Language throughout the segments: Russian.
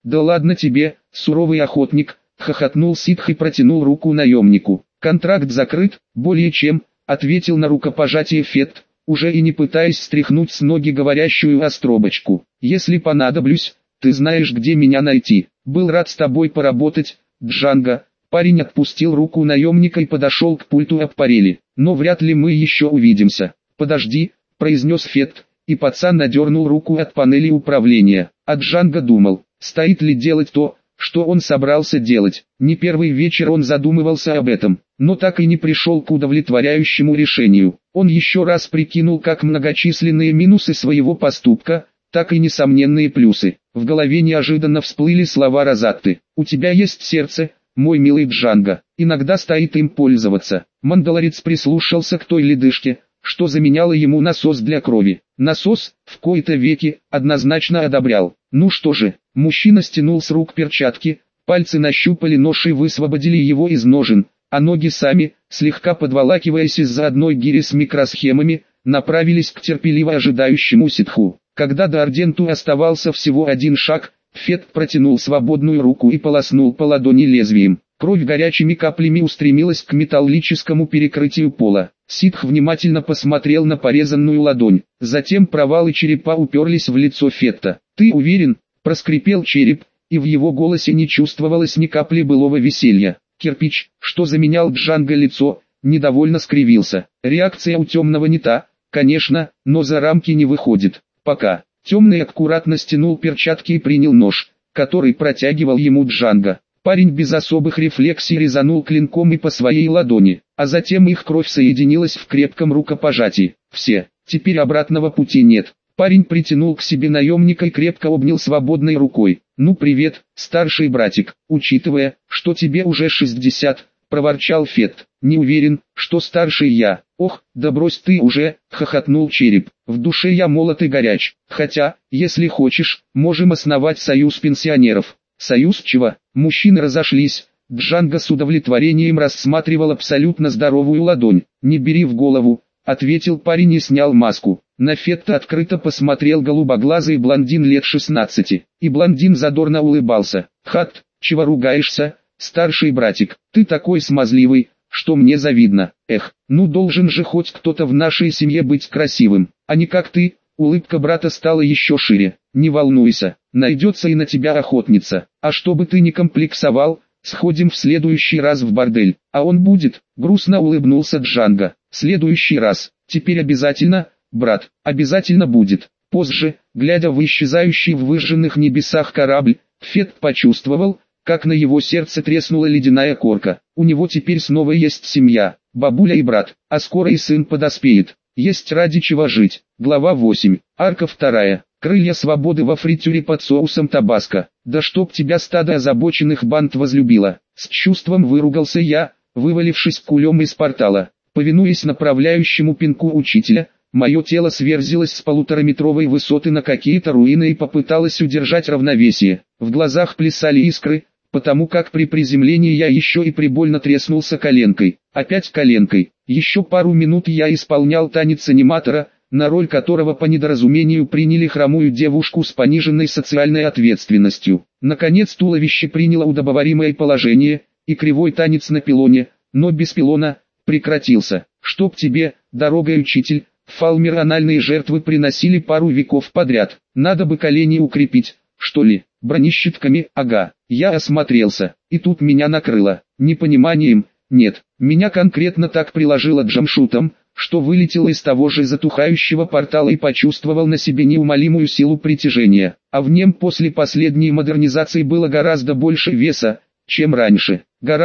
Да ладно тебе, суровый охотник, хохотнул ситх и протянул руку наемнику. Контракт закрыт, более чем, ответил на рукопожатие Фет, уже и не пытаясь стряхнуть с ноги говорящую остробочку. Если понадоблюсь, ты знаешь, где меня найти. Был рад с тобой поработать, Джанго. Парень отпустил руку наемника и подошел к пульту аппарели. Но вряд ли мы еще увидимся. Подожди, произнес Фет, и пацан надернул руку от панели управления. А Джанго думал, стоит ли делать то, что он собрался делать. Не первый вечер он задумывался об этом, но так и не пришел к удовлетворяющему решению. Он еще раз прикинул как многочисленные минусы своего поступка, так и несомненные плюсы. В голове неожиданно всплыли слова Розатты. «У тебя есть сердце, мой милый Джанго, иногда стоит им пользоваться». Мандалорец прислушался к той ледышке, что заменяло ему насос для крови. Насос, в кои-то веки, однозначно одобрял. Ну что же, мужчина стянул с рук перчатки, пальцы нащупали нож и высвободили его из ножен, а ноги сами, слегка подволакиваясь из-за одной гири с микросхемами, направились к терпеливо ожидающему ситху. Когда до Арденту оставался всего один шаг, Фет протянул свободную руку и полоснул по ладони лезвием. Кровь горячими каплями устремилась к металлическому перекрытию пола. Ситх внимательно посмотрел на порезанную ладонь. Затем провалы черепа уперлись в лицо Фетта. «Ты уверен?» – проскрипел череп, и в его голосе не чувствовалось ни капли былого веселья. Кирпич, что заменял Джанго лицо, недовольно скривился. Реакция у темного не та, конечно, но за рамки не выходит. Пока. Темный аккуратно стянул перчатки и принял нож, который протягивал ему Джанго. Парень без особых рефлексий резанул клинком и по своей ладони, а затем их кровь соединилась в крепком рукопожатии. Все, теперь обратного пути нет. Парень притянул к себе наемника и крепко обнял свободной рукой. «Ну привет, старший братик, учитывая, что тебе уже 60, проворчал Фет. «Не уверен, что старший я». «Ох, да брось ты уже», — хохотнул череп. «В душе я молод и горяч. Хотя, если хочешь, можем основать союз пенсионеров». «Союз чего?» Мужчины разошлись. Джанго с удовлетворением рассматривал абсолютно здоровую ладонь. «Не бери в голову», — ответил парень и снял маску. На Фетта открыто посмотрел голубоглазый блондин лет 16. И блондин задорно улыбался. «Хат, чего ругаешься, старший братик? Ты такой смазливый, что мне завидно. Эх, ну должен же хоть кто-то в нашей семье быть красивым, а не как ты». Улыбка брата стала еще шире. «Не волнуйся, найдется и на тебя охотница. А чтобы ты не комплексовал, сходим в следующий раз в бордель». «А он будет?» — грустно улыбнулся Джанго. «Следующий раз. Теперь обязательно, брат, обязательно будет». Позже, глядя в исчезающий в выжженных небесах корабль, Фет почувствовал, как на его сердце треснула ледяная корка. У него теперь снова есть семья, бабуля и брат, а скоро и сын подоспеет. Есть ради чего жить. Глава 8. Арка 2. Крылья свободы во фритюре под соусом табаско. «Да чтоб тебя стадо озабоченных банд возлюбило!» С чувством выругался я, вывалившись кулем из портала. Повинуясь направляющему пинку учителя, мое тело сверзилось с 1,5-метровой высоты на какие-то руины и попыталось удержать равновесие. В глазах плясали искры, потому как при приземлении я еще и прибольно треснулся коленкой. Опять коленкой. Еще пару минут я исполнял танец аниматора, на роль которого по недоразумению приняли хромую девушку с пониженной социальной ответственностью. Наконец туловище приняло удобоваримое положение, и кривой танец на пилоне, но без пилона, прекратился. «Чтоб тебе, дорогой учитель», Фалмер анальные жертвы приносили пару веков подряд. Надо бы колени укрепить, что ли, бронещитками, ага. Я осмотрелся, и тут меня накрыло. Непониманием, нет, меня конкретно так приложило джамшутом, что вылетел из того же затухающего портала и почувствовал на себе неумолимую силу притяжения. А в нем после последней модернизации было гораздо больше веса, чем раньше.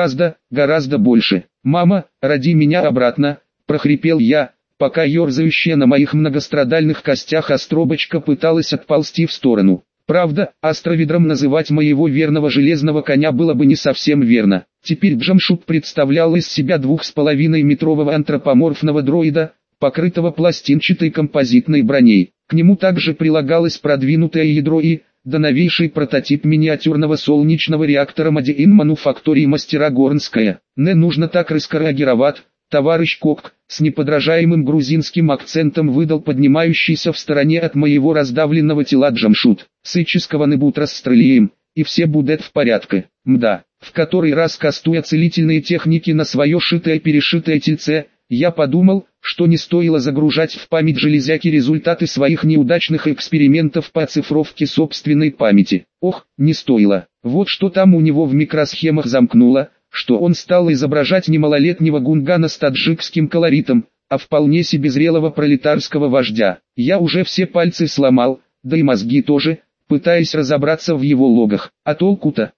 Гораздо больше. «Мама, роди меня обратно», – прохрипел я, пока ерзающая на моих многострадальных костях остробочка пыталась отползти в сторону. Правда, астроведром называть моего верного железного коня было бы не совсем верно. Теперь Джамшут представлял из себя 2,5-метрового антропоморфного дроида, покрытого пластинчатой композитной броней. К нему также прилагалось продвинутое ядро и, да новейший прототип миниатюрного солнечного реактора Made in Manufactory мастера Горнская. Не нужно так раскоррегировать. Товарищ Кок, с неподражаемым грузинским акцентом выдал поднимающийся в стороне от моего раздавленного тела Джамшут. Сыческого небут расстрелием, и все будет в порядке. Мда, в который раз кастуя целительные техники на свое шитое-перешитое тельце, я подумал, что не стоило загружать в память железяки результаты своих неудачных экспериментов по оцифровке собственной памяти. Ох, не стоило. Вот что там у него в микросхемах замкнуло, что он стал изображать не малолетнего гунгана с таджикским колоритом, а вполне себе зрелого пролетарского вождя. Я уже все пальцы сломал, да и мозги тоже, пытаясь разобраться в его логах. А толку-то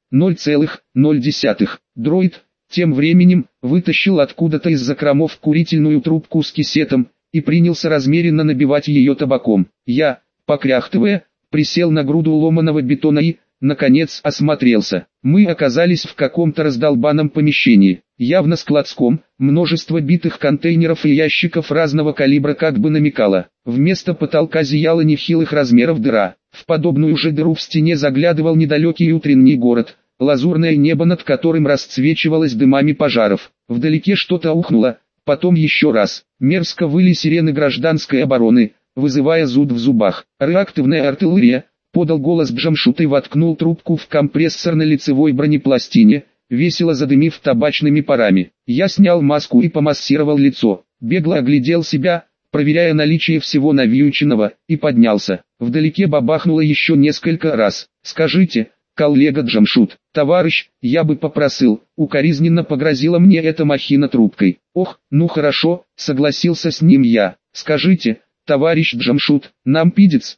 0,0. Дроид тем временем вытащил откуда-то из закромов курительную трубку с кисетом и принялся размеренно набивать ее табаком. Я, покряхтывая, присел на груду ломаного бетона и, наконец, осмотрелся. Мы оказались в каком-то раздолбанном помещении, явно складском, множество битых контейнеров и ящиков разного калибра как бы намекало. Вместо потолка зияла нехилых размеров дыра. В подобную же дыру в стене заглядывал недалекий утренний город, лазурное небо над которым расцвечивалось дымами пожаров. Вдалеке что-то ухнуло, потом еще раз. Мерзко выли сирены гражданской обороны, вызывая зуд в зубах. «Реактивная артиллерия», — подал голос Джамшут и воткнул трубку в компрессор на лицевой бронепластине, весело задымив табачными парами. Я снял маску и помассировал лицо, бегло оглядел себя, проверяя наличие всего навьюченного, и поднялся. Вдалеке бабахнуло еще несколько раз. «Скажите, коллега Джамшут, товарищ, я бы попросил», — укоризненно погрозила мне эта махина трубкой. «Ох, ну хорошо», — согласился с ним я. «Скажите, товарищ Джамшут, нам пидец,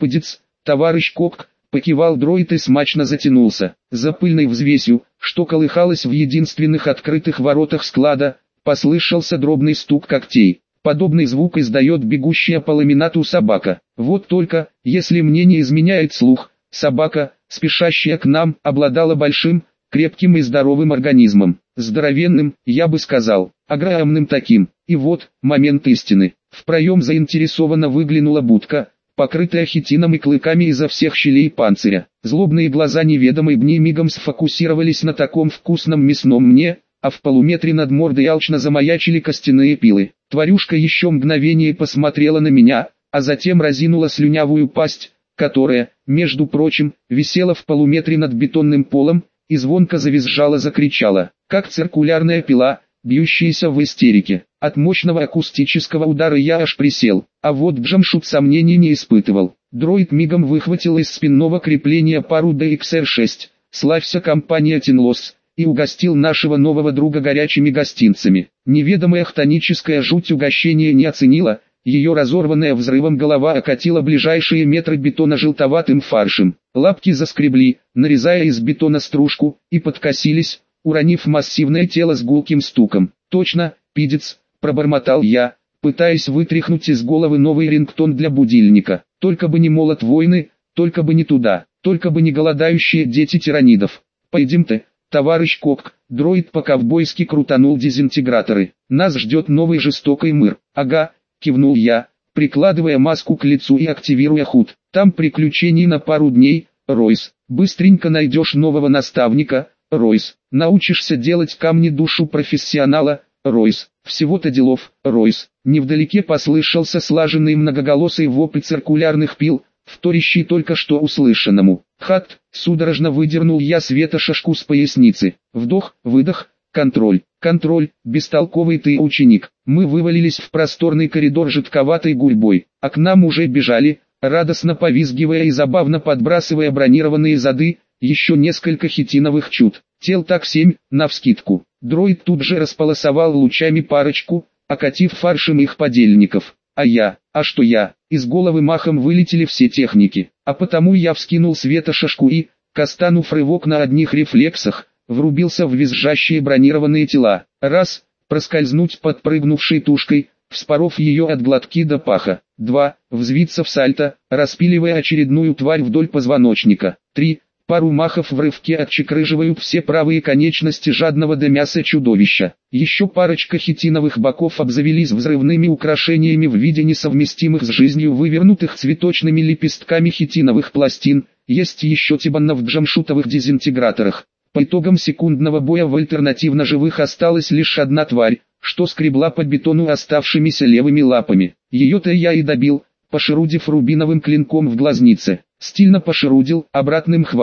товарищ Кок», — покивал дроид и смачно затянулся. За пыльной взвесью, что колыхалось в единственных открытых воротах склада, послышался дробный стук когтей. Подобный звук издает бегущая по ламинату собака. Вот только, если мне не изменяет слух, собака, спешащая к нам, обладала большим, крепким и здоровым организмом. Здоровенным, я бы сказал, огромным таким. И вот, момент истины. В проем заинтересованно выглянула будка, покрытая хитином и клыками изо всех щелей панциря. Злобные глаза неведомой бни мигом сфокусировались на таком вкусном мясном мне, а в полуметре над мордой алчно замаячили костяные пилы. Тварюшка еще мгновение посмотрела на меня, а затем разинула слюнявую пасть, которая, между прочим, висела в полуметре над бетонным полом, и звонко закричала, как циркулярная пила, бьющаяся в истерике. От мощного акустического удара я аж присел, а вот Джамшут сомнений не испытывал. Дроид мигом выхватил из спинного крепления пару DXR-6, славься компания Тинлос, и угостил нашего нового друга горячими гостинцами. Неведомая хтоническая жуть угощения не оценила, ее разорванная взрывом голова окатила ближайшие метры бетона желтоватым фаршем. Лапки заскребли, нарезая из бетона стружку, и подкосились, уронив массивное тело с гулким стуком. «Точно, пидец», — пробормотал я, пытаясь вытряхнуть из головы новый рингтон для будильника. «Только бы не молот войны, только бы не туда, только бы не голодающие дети тиранидов. Пойдем-то, товарищ Кок», — дроид по-ковбойски крутанул дезинтеграторы. «Нас ждет новый жестокий мир». «Ага», — кивнул я, прикладывая маску к лицу и активируя худ. «Там приключений на пару дней, Ройс. Быстренько найдешь нового наставника, Ройс. Научишься делать камни душу профессионала, Ройс. Всего-то делов, Ройс». Невдалеке послышался слаженный многоголосый вопль циркулярных пил, вторящий только что услышанному. «Хат!» — судорожно выдернул я светошашку с поясницы. Вдох, выдох, контроль. «Контроль, бестолковый ты ученик». Мы вывалились в просторный коридор жидковатой гурьбой, а к нам уже бежали, радостно повизгивая и забавно подбрасывая бронированные зады, еще несколько хитиновых чуд. Тел так 7, навскидку. Дроид тут же располосовал лучами парочку, окатив фаршем их подельников. А что я? Из головы махом вылетели все техники, а потому я вскинул светошашку и, кастанув рывок на одних рефлексах, врубился в визжащие бронированные тела. Раз, проскользнуть подпрыгнувшей тушкой, вспоров ее от глотки до паха. 2, взвиться в сальто, распиливая очередную тварь вдоль позвоночника. 3, пару махов в рывке отчекрыживают все правые конечности жадного до мяса чудовища. Еще парочка хитиновых боков обзавелись взрывными украшениями в виде несовместимых с жизнью вывернутых цветочными лепестками хитиновых пластин. Есть еще тибанна в джамшутовых дезинтеграторах. По итогам секундного боя в альтернативно живых осталась лишь одна тварь, что скребла по бетону оставшимися левыми лапами. Ее-то я и добил, пошерудив рубиновым клинком в глазнице. Стильно пошерудил, обратным хватом.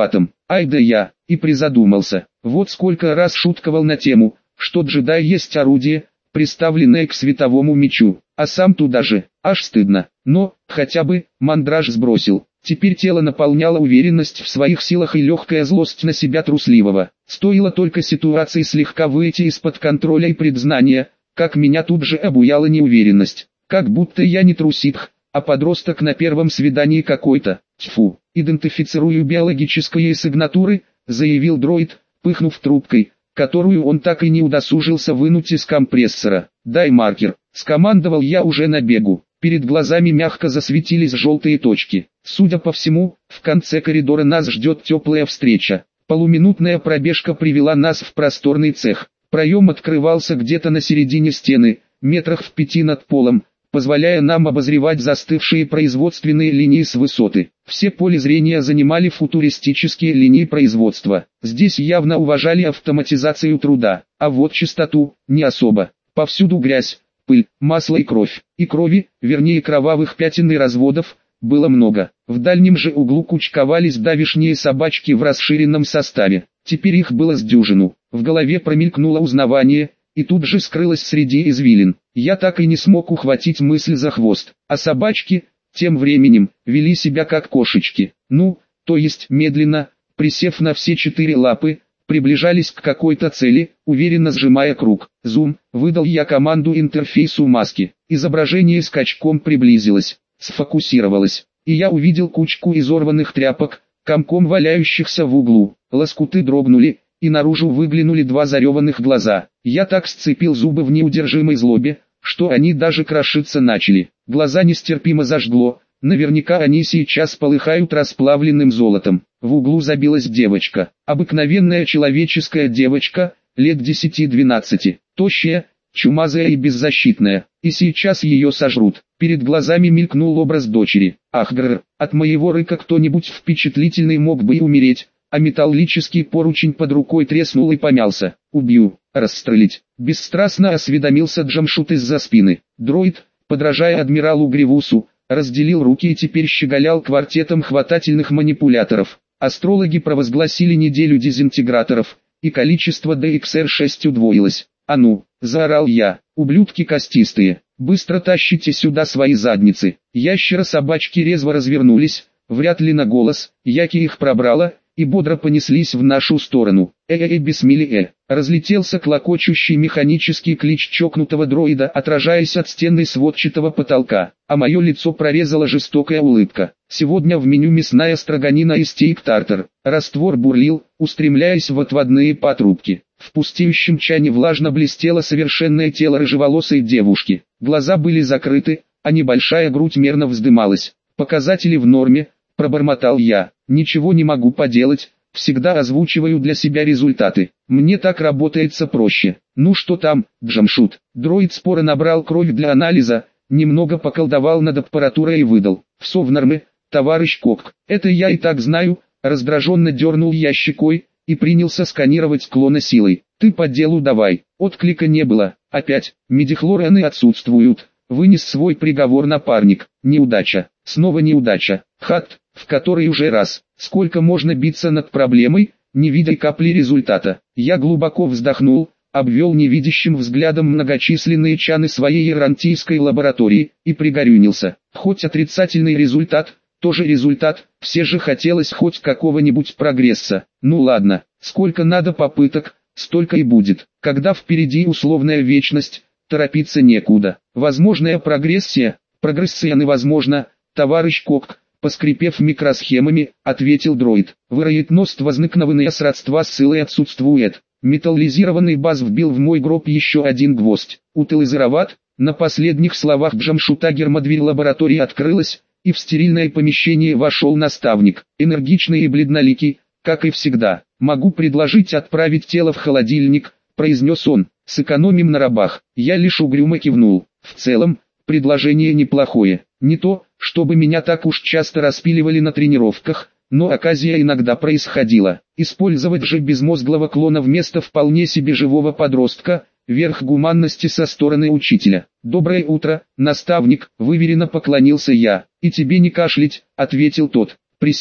Ай да я, и призадумался. Вот сколько раз шутковал на тему, что джедай есть орудие, приставленное к световому мечу, а сам туда же, аж стыдно. Но, хотя бы, мандраж сбросил. Теперь тело наполняло уверенность в своих силах и легкая злость на себя трусливого. Стоило только ситуации слегка выйти из-под контроля и предзнания, как меня тут же обуяла неуверенность. Как будто я не трусих, а подросток на первом свидании какой-то. Тьфу, идентифицирую биологические сигнатуры, заявил дроид, пыхнув трубкой, которую он так и не удосужился вынуть из компрессора. «Дай маркер», — скомандовал я уже на бегу. Перед глазами мягко засветились желтые точки. Судя по всему, в конце коридора нас ждет теплая встреча. Полуминутная пробежка привела нас в просторный цех. Проем открывался где-то на середине стены, метрах в 5 над полом, позволяя нам обозревать застывшие производственные линии с высоты. Все поле зрения занимали футуристические линии производства. Здесь явно уважали автоматизацию труда, а вот чистоту – не особо. Повсюду грязь, пыль, масло и кровь. И крови, вернее кровавых пятен и разводов, было много. В дальнем же углу кучковались давишние собачки в расширенном составе. Теперь их было с дюжину. В голове промелькнуло узнавание, и тут же скрылось среди извилин. Я так и не смог ухватить мысль за хвост. А собачки, тем временем, вели себя как кошечки. Ну, то есть медленно, присев на все 4 лапы, приближались к какой-то цели, уверенно сжимая круг. Зум, выдал я команду интерфейсу маски. Изображение скачком приблизилось, сфокусировалось, и я увидел кучку изорванных тряпок, комком валяющихся в углу. Лоскуты дрогнули, и наружу выглянули 2 зареванных глаза. Я так сцепил зубы в неудержимой злобе, что они даже крошиться начали. Глаза нестерпимо зажгло, наверняка они сейчас полыхают расплавленным золотом. В углу забилась девочка, обыкновенная человеческая девочка, лет 10-12, тощая, чумазая и беззащитная, и сейчас ее сожрут. Перед глазами мелькнул образ дочери. Ах гррр, от моего рыка кто-нибудь впечатлительный мог бы и умереть, а металлический поручень под рукой треснул и помялся. Убью, расстрелить. Бесстрастно осведомился Джамшут из-за спины. Дроид, подражая адмиралу Гривусу, разделил руки и теперь щеголял квартетом хватательных манипуляторов. Астрологи провозгласили неделю дезинтеграторов, и количество DXR-6 удвоилось. «А ну!» – заорал я. «Ублюдки костистые, быстро тащите сюда свои задницы!» Ящера-собачки резво развернулись, вряд ли на голос, яки их пробрало, и бодро понеслись в нашу сторону. Бисмилли. Разлетелся клокочущий механический клич чокнутого дроида, отражаясь от стены сводчатого потолка, а мое лицо прорезала жестокая улыбка. Сегодня в меню мясная строганина и стейк-тартар. Раствор бурлил, устремляясь в отводные патрубки. В пустеющем чане влажно блестело совершенное тело рыжеволосой девушки. Глаза были закрыты, а небольшая грудь мерно вздымалась. Показатели в норме, пробормотал я. Ничего не могу поделать, всегда озвучиваю для себя результаты. Мне так работается проще. Ну что там, Джамшут? Дроид споро набрал кровь для анализа, немного поколдовал над аппаратурой и выдал. Все в норме, товарищ Кок. Это я и так знаю, раздраженно дернул я щекой и принялся сканировать клона силой. Ты по делу давай. Отклика не было. Опять, медихлорены отсутствуют. Вынес свой приговор напарник. Неудача. Снова неудача. Хат, в который уже раз. Сколько можно биться над проблемой, не видя капли результата. Я глубоко вздохнул, обвел невидящим взглядом многочисленные чаны своей ирантийской лаборатории и пригорюнился. Хоть отрицательный результат, тоже результат, все же хотелось хоть какого-нибудь прогресса. Ну ладно, сколько надо попыток, столько и будет. Когда впереди условная вечность, торопиться некуда. Возможная прогрессия невозможна, товарищ Кок. Поскрипев микросхемами, ответил дроид. Вероятность возникновения сродства с силой отсутствует. Металлизированный баз вбил в мой гроб еще один гвоздь. Утилизироват. На последних словах Джамшута гермодверь лаборатории открылась, и в стерильное помещение вошел наставник. Энергичный и бледноликий, как и всегда. Могу предложить отправить тело в холодильник, произнес он. Сэкономим на рабах. Я лишь угрюмо кивнул. В целом, предложение неплохое. Не то, чтобы меня так уж часто распиливали на тренировках, но оказия иногда происходила. Использовать же безмозглого клона вместо вполне себе живого подростка – верх гуманности со стороны учителя. «Доброе утро, наставник», – выверенно поклонился я. «И тебе не кашлять», – ответил тот. «Присядь,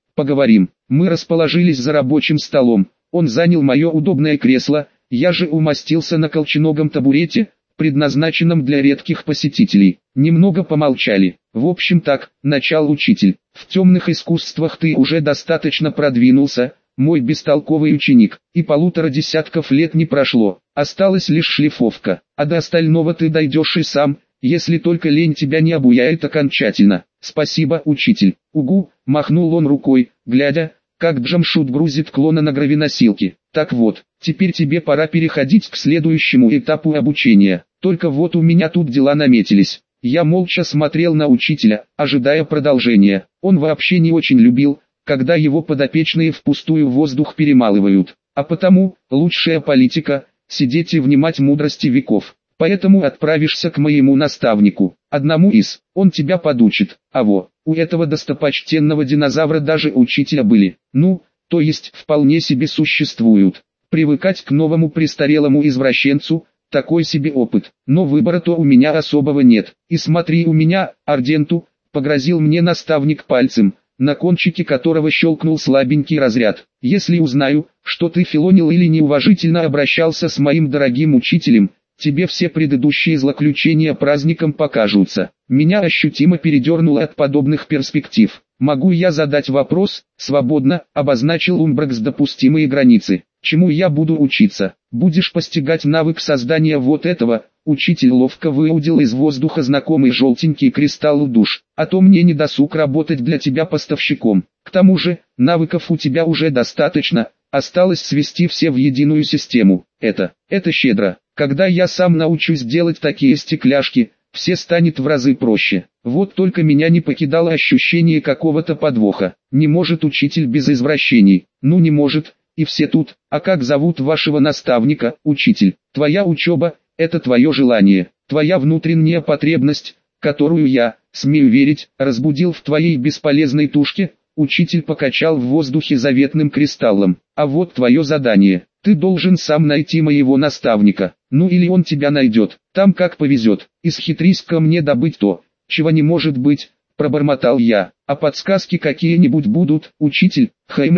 Поговорим. Мы расположились за рабочим столом. Он занял мое удобное кресло, я же умостился на колченогом табурете, предназначенном для редких посетителей. Немного помолчали. В общем так, начал учитель. В темных искусствах ты уже достаточно продвинулся, мой бестолковый ученик, и 1,5 десятков лет не прошло. Осталась лишь шлифовка, а до остального ты дойдешь и сам, если только лень тебя не обуяет окончательно. Спасибо, учитель. Угу, махнул он рукой, глядя, как Джамшут грузит клона на гравиносилке. Так вот, теперь тебе пора переходить к следующему этапу обучения. Только вот у меня тут дела наметились. Я молча смотрел на учителя, ожидая продолжения. Он вообще не очень любил, когда его подопечные впустую воздух перемалывают. А потому, лучшая политика – сидеть и внимать мудрости веков. Поэтому отправишься к моему наставнику, одному из, он тебя подучит. А у этого достопочтенного динозавра даже учителя были. Ну, то есть вполне себе существуют. Привыкать к новому престарелому извращенцу – такой себе опыт. Но выбора-то у меня особого нет. И смотри у меня, Арденту, погрозил мне наставник пальцем, на кончике которого щелкнул слабенький разряд. Если узнаю, что ты филонил или неуважительно обращался с моим дорогим учителем, тебе все предыдущие злоключения праздником покажутся. Меня ощутимо передернуло от подобных перспектив. Могу я задать вопрос? Свободно, обозначил Умбракс допустимые границы. Чему я буду учиться? Будешь постигать навык создания вот этого. Учитель ловко выудил из воздуха знакомый желтенький кристалл душ. А то мне не досуг работать для тебя поставщиком. К тому же, навыков у тебя уже достаточно. Осталось свести все в единую систему. Это щедро. Когда я сам научусь делать такие стекляшки, все станет в разы проще. Вот только меня не покидало ощущение какого-то подвоха. Не может учитель без извращений. Ну не может, и все тут. А как зовут вашего наставника, учитель? Твоя учеба – это твое желание, твоя внутренняя потребность, которую я, смею верить, разбудил в твоей бесполезной тушке. Учитель покачал в воздухе заветным кристаллом. А вот твое задание. Ты должен сам найти моего наставника. Ну или он тебя найдет. Там как повезет. Исхитрись ко мне добыть то, чего не может быть, пробормотал я. А подсказки какие-нибудь будут, учитель?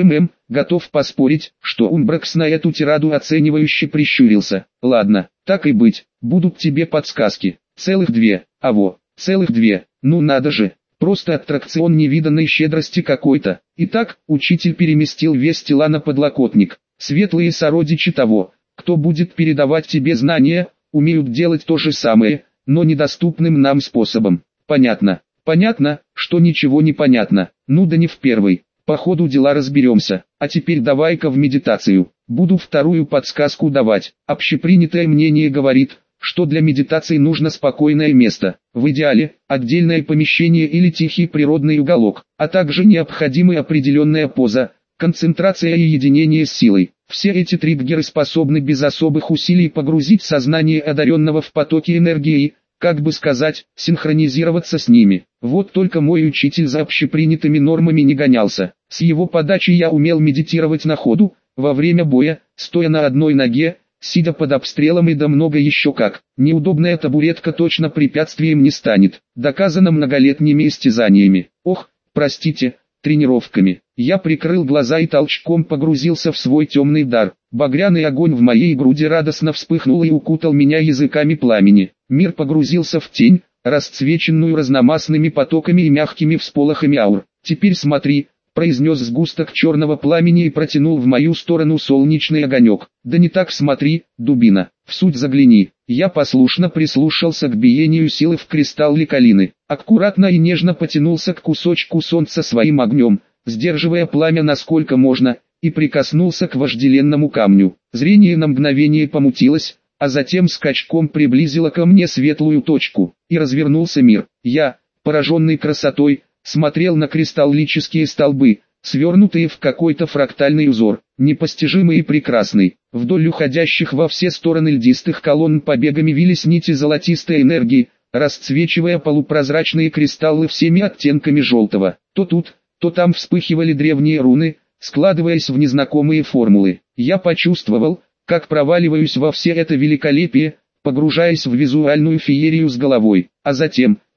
Готов поспорить, что Умбракс на эту тираду оценивающе прищурился. Ладно, так и быть, будут тебе подсказки. Целых 2. Целых 2. Ну надо же. Просто аттракцион невиданной щедрости какой-то. Итак, учитель переместил вес тела на подлокотник. Светлые сородичи того, кто будет передавать тебе знания, умеют делать то же самое, но недоступным нам способом. Понятно. Понятно, что ничего не понятно. Ну да не в первый. По ходу дела разберемся. А теперь давай-ка в медитацию. Буду вторую подсказку давать. Общепринятое мнение говорит, что для медитации нужно спокойное место, в идеале, отдельное помещение или тихий природный уголок, а также необходимая определенная поза, концентрация и единение с силой. Все эти триггеры способны без особых усилий погрузить сознание одаренного в потоки энергии, как бы сказать, синхронизироваться с ними. Вот только мой учитель за общепринятыми нормами не гонялся. С его подачи я умел медитировать на ходу, во время боя, стоя на одной ноге, сидя под обстрелом и да много еще как. Неудобная табуретка точно препятствием не станет, доказано многолетними истязаниями. Ох, простите, тренировками. Я прикрыл глаза и толчком погрузился в свой темный дар. Багряный огонь в моей груди радостно вспыхнул и укутал меня языками пламени. Мир погрузился в тень, расцвеченную разномастными потоками и мягкими всполохами аур. «Теперь смотри», — произнес сгусток черного пламени и протянул в мою сторону солнечный огонек. «Да не так смотри, дубина, в суть загляни». Я послушно прислушался к биению силы в кристалле калины. Аккуратно и нежно потянулся к кусочку солнца своим огнем, сдерживая пламя насколько можно, и прикоснулся к вожделенному камню. Зрение на мгновение помутилось, а затем скачком приблизило ко мне светлую точку, и развернулся мир. Я, пораженный красотой, смотрел на кристаллические столбы, свернутые в какой-то фрактальный узор, непостижимый и прекрасный. Вдоль уходящих во все стороны льдистых колонн побегами вились нити золотистой энергии, расцвечивая полупрозрачные кристаллы всеми оттенками желтого. То тут, то там вспыхивали древние руны, складываясь в незнакомые формулы. Я почувствовал, как проваливаюсь во все это великолепие, погружаясь в визуальную феерию с головой, а затем,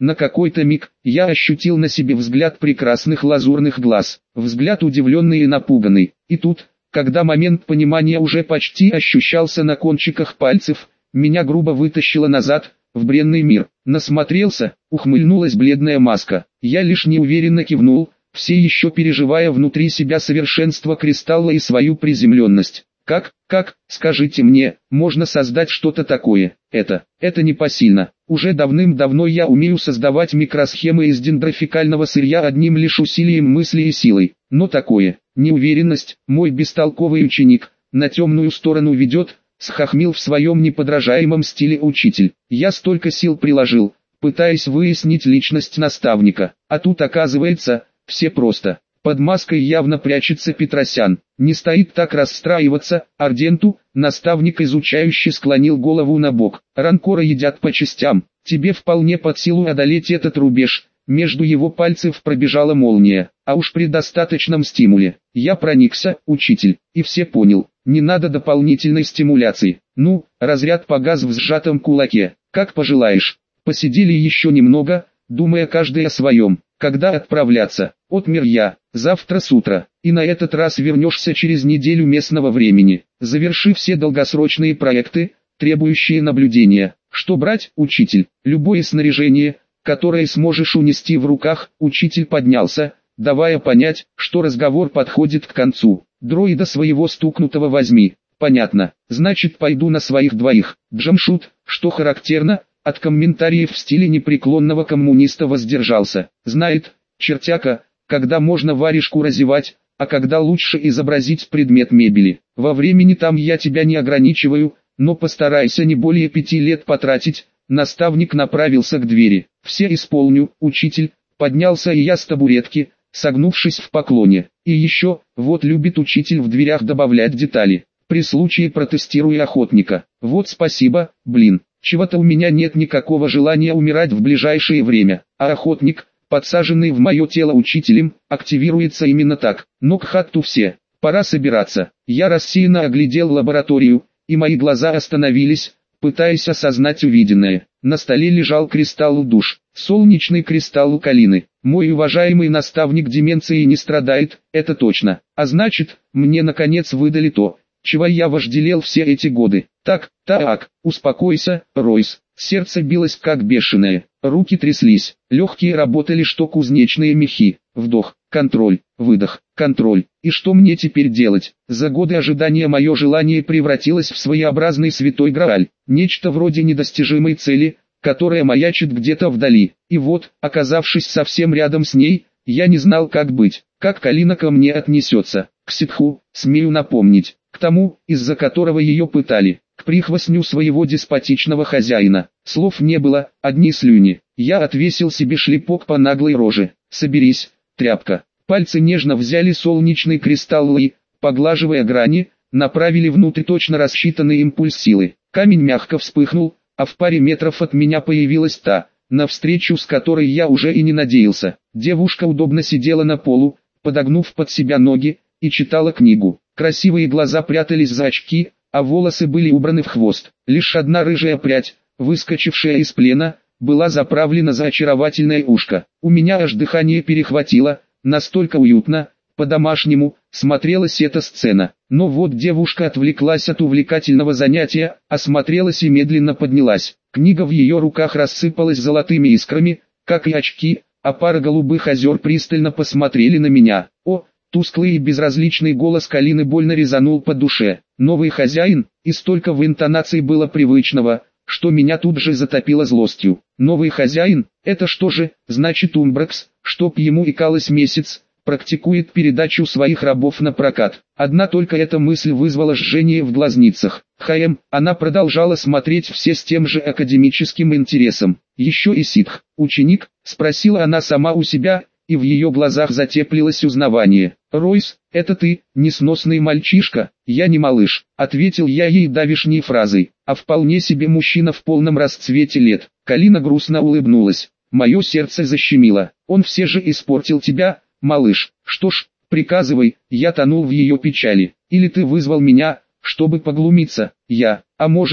На какой-то миг я ощутил на себе взгляд прекрасных лазурных глаз, взгляд удивленный и напуганный. И тут, когда момент понимания уже почти ощущался на кончиках пальцев, меня грубо вытащило назад, в бренный мир. Насмотрелся, ухмыльнулась бледная маска. Я лишь неуверенно кивнул, все еще переживая внутри себя совершенство кристалла и свою приземленность. Как, скажите мне, можно создать что-то такое? Это непосильно. Уже давным-давно я умею создавать микросхемы из дендрофикального сырья одним лишь усилием мысли и силой. Но такое, неуверенность, мой бестолковый ученик, на темную сторону ведет, схохмил в своем неподражаемом стиле учитель. Я столько сил приложил, пытаясь выяснить личность наставника, а тут оказывается, все просто. Под маской явно прячется Петросян. Не стоит так расстраиваться, Арденту, наставник изучающий склонил голову на бок. Ранкора едят по частям, тебе вполне под силу одолеть этот рубеж. Между его пальцев пробежала молния, а уж при достаточном стимуле. Я проникся, учитель, и все понял, не надо дополнительной стимуляции. Ну, разряд погас в сжатом кулаке, как пожелаешь. Посидели еще немного, думая каждый о своем. Когда отправляться? Отмер я. Завтра с утра. И на этот раз вернешься через неделю местного времени. Заверши все долгосрочные проекты, требующие наблюдения. Что брать, учитель? Любое снаряжение, которое сможешь унести в руках. Учитель поднялся, давая понять, что разговор подходит к концу. Дроида своего стукнутого возьми. Понятно. Значит, пойду на своих двоих. Джамшут, что характерно, от комментариев в стиле непреклонного коммуниста воздержался. Знает, чертяка, когда можно варежку разевать, а когда лучше изобразить предмет мебели. Во времени там я тебя не ограничиваю, но постарайся не более 5 лет потратить. Наставник направился к двери. Все исполню, учитель. Поднялся и я с табуретки, согнувшись в поклоне. И еще, вот любит учитель в дверях добавлять детали. При случае протестирую охотника. Вот спасибо, блин. Чего-то у меня нет никакого желания умирать в ближайшее время, а охотник, подсаженный в мое тело учителем, активируется именно так. Но к хатту все, пора собираться. Я рассеянно оглядел лабораторию, и мои глаза остановились, пытаясь осознать увиденное. На столе лежал кристалл душ, солнечный кристалл Калины. Мой уважаемый наставник деменции не страдает, это точно. А значит, мне наконец выдали то, чего я вожделел все эти годы. Так, успокойся, Ройс. Сердце билось как бешеное, руки тряслись, легкие работали что кузнечные мехи. Вдох, контроль, выдох, контроль. И что мне теперь делать? За годы ожидания мое желание превратилось в своеобразный святой Грааль, нечто вроде недостижимой цели, которая маячит где-то вдали. И вот, оказавшись совсем рядом с ней, я не знал, как быть, как Калина ко мне отнесется. К ситху, смею напомнить, к тому, из-за которого ее пытали, к прихвостню своего деспотичного хозяина. Слов не было, одни слюни. Я отвесил себе шлепок по наглой роже. Соберись, тряпка. Пальцы нежно взяли солнечный кристалл и, поглаживая грани, направили внутрь точно рассчитанный импульс силы. Камень мягко вспыхнул, а в паре метров от меня появилась та, навстречу с которой я уже и не надеялся. Девушка удобно сидела на полу, подогнув под себя ноги, и читала книгу. Красивые глаза прятались за очки, а волосы были убраны в хвост. Лишь одна рыжая прядь, выскочившая из плена, была заправлена за очаровательное ушко. У меня аж дыхание перехватило, настолько уютно, по-домашнему, смотрелась эта сцена. Но вот девушка отвлеклась от увлекательного занятия, осмотрелась и медленно поднялась. Книга в ее руках рассыпалась золотыми искрами, как и очки, а пара голубых озер пристально посмотрели на меня. О! Тусклый и безразличный голос Калины больно резанул по душе. Новый хозяин, и столько в интонации было привычного, что меня тут же затопило злостью. Новый хозяин, это что же, значит Умбракс, чтоб ему икалось месяц, практикует передачу своих рабов на прокат. Одна только эта мысль вызвала жжение в глазницах. Она продолжала смотреть все с тем же академическим интересом. Еще и ситх, ученик, спросила она сама у себя, и в ее глазах затеплилось узнавание. «Ройс, это ты, несносный мальчишка?» «Я не малыш», — ответил я ей давишней фразой, а вполне себе мужчина в полном расцвете лет. Калина грустно улыбнулась. Мое сердце защемило. «Он все же испортил тебя, малыш. Что ж, приказывай». Я тонул в ее печали. «Или ты вызвал меня, чтобы поглумиться?» «А может,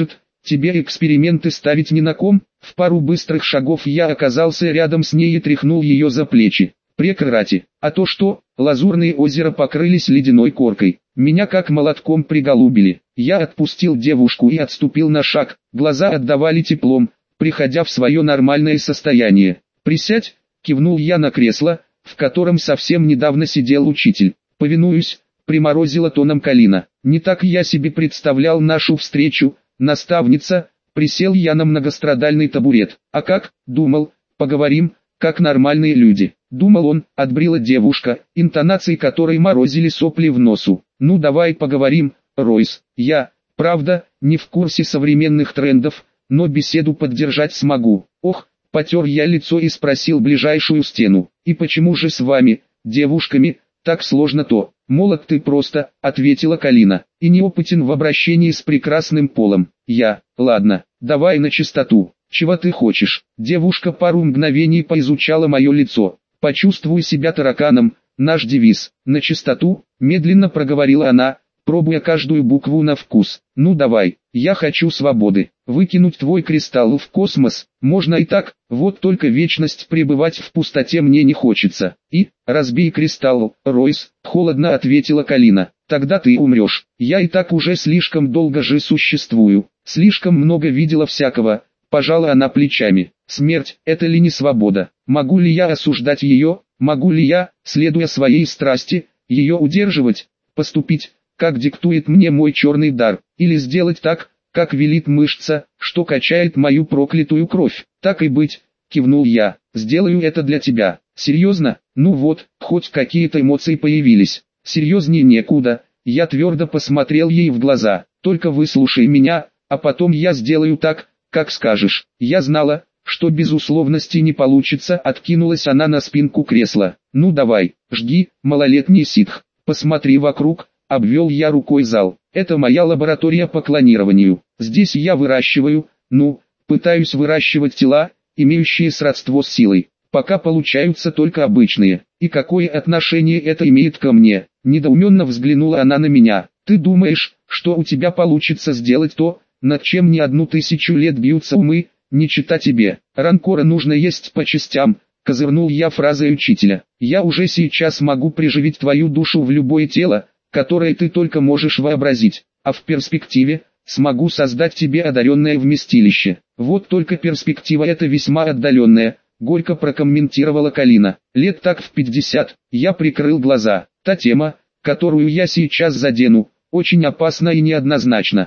тебе эксперименты ставить не на ком? В пару быстрых шагов я оказался рядом с ней и тряхнул ее за плечи. Прекрати, а то что, лазурные озера покрылись ледяной коркой. Меня как молотком приголубили. Я отпустил девушку и отступил на шаг, глаза отдавали теплом, приходя в свое нормальное состояние. «Присядь», — кивнул я на кресло, в котором совсем недавно сидел учитель. «Повинуюсь», — приморозила тоном Калина. «Не так я себе представлял нашу встречу, наставница», — присел я на многострадальный табурет. «А как, думал, поговорим, как нормальные люди». Думал он, отбрила девушка, интонации которой морозили сопли в носу. «Ну давай поговорим, Ройс, я, правда, не в курсе современных трендов, но беседу поддержать смогу». Ох, потер я лицо и спросил ближайшую стену. «И почему же с вами, девушками, так сложно-то?» «Молод ты просто», — ответила Калина, — «и неопытен в обращении с прекрасным полом». Ладно, давай на чистоту. Чего ты хочешь?» Девушка пару мгновений поизучала мое лицо. «Почувствуй себя тараканом, наш девиз. На чистоту», — медленно проговорила она, пробуя каждую букву на вкус. «Ну давай, я хочу свободы. Выкинуть твой кристалл в космос, можно и так, вот только вечность пребывать в пустоте мне не хочется. И, разбей кристалл, Ройс», — холодно ответила Калина. «Тогда ты умрешь. Я и так уже слишком долго же существую, слишком много видела всякого». Пожала она плечами. «Смерть — это ли не свобода? Могу ли я осуждать ее? Могу ли я, следуя своей страсти, ее удерживать? Поступить, как диктует мне мой черный дар? Или сделать так, как велит мышца, что качает мою проклятую кровь?» «Так и быть», — кивнул я. «Сделаю это для тебя». «Серьезно? Ну вот, хоть какие-то эмоции появились». «Серьезнее некуда». Я твердо посмотрел ей в глаза. «Только выслушай меня, а потом я сделаю так, как скажешь». Я знала, что без условности не получится, откинулась она на спинку кресла. «Ну давай, жги, малолетний ситх, посмотри вокруг», — обвел я рукой зал. «Это моя лаборатория по клонированию. Здесь я выращиваю, пытаюсь выращивать тела, имеющие сродство с силой. Пока получаются только обычные. И какое отношение это имеет ко мне?» Недоуменно взглянула она на меня. «Ты думаешь, что у тебя получится сделать то, над чем не 1000 лет бьются умы, не чита тебе? Ранкора нужно есть по частям», — козырнул я фразой учителя. «Я уже сейчас могу приживить твою душу в любое тело, которое ты только можешь вообразить, а в перспективе смогу создать тебе одаренное вместилище». «Вот только перспектива эта весьма отдаленная», — горько прокомментировала Калина. «Лет так в 50, я прикрыл глаза. Та тема, которую я сейчас задену, очень опасна и неоднозначна.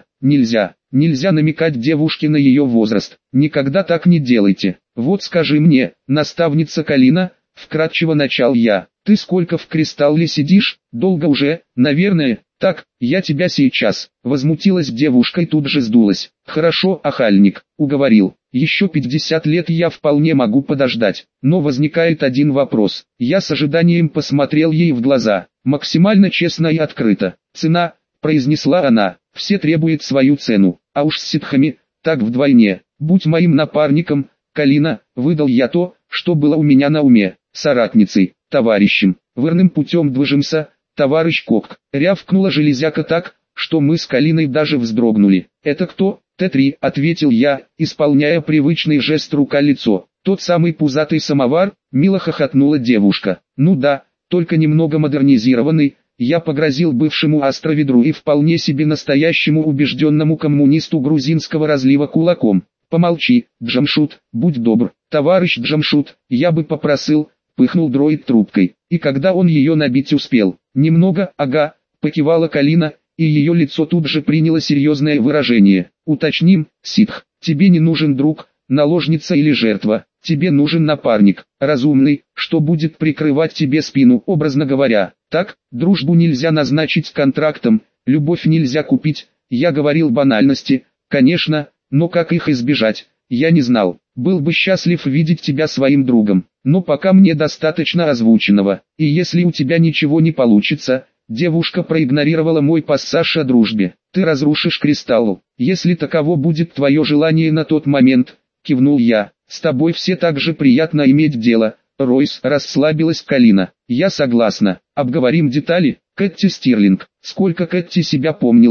Нельзя намекать девушке на ее возраст. Никогда так не делайте. Вот скажи мне, наставница Калина, вкратчиво начал я, ты сколько в кристалле сидишь? Долго уже, наверное. Так, я тебя сейчас. Возмутилась девушка и тут же сдулась. Хорошо, охальник, уговорил. Еще 50 лет я вполне могу подождать. Но возникает один вопрос. Я с ожиданием посмотрел ей в глаза. Максимально честно и открыто. «Цена», произнесла она, — «все требуют свою цену, а уж с ситхами, так вдвойне. Будь моим напарником, Калина», выдал я то, что было у меня на уме, «соратницей, товарищем, верным путем движемся, товарищ Кок», рявкнула железяка так, что мы с Калиной даже вздрогнули. «Это кто?» «Т3», ответил я, исполняя привычный жест рука-лицо. «Тот самый пузатый самовар», мило хохотнула девушка. «Ну да, только немного модернизированный». Я погрозил бывшему астроведру и вполне себе настоящему убежденному коммунисту грузинского разлива кулаком. «Помолчи, Джамшут, будь добр». «Товарищ Джамшут, я бы попросил», пыхнул дроид трубкой. И когда он ее набить успел? «Немного, ага», покивала Калина, и ее лицо тут же приняло серьезное выражение. «Уточним, ситх, тебе не нужен друг, наложница или жертва, тебе нужен напарник, разумный, что будет прикрывать тебе спину, образно говоря. Так, дружбу нельзя назначить контрактом, любовь нельзя купить». Я говорил банальности, конечно, но как их избежать, я не знал. Был бы счастлив видеть тебя своим другом, но пока мне достаточно озвученного. И если у тебя ничего не получится, девушка проигнорировала мой пассаж о дружбе, ты разрушишь кристалл, если таково будет твое желание на тот момент, кивнул я. «С тобой все так же приятно иметь дело, Ройс», расслабилась Калина. «Я согласна. Обговорим детали». Кэти Стирлинг. Сколько Кэти себя помнила,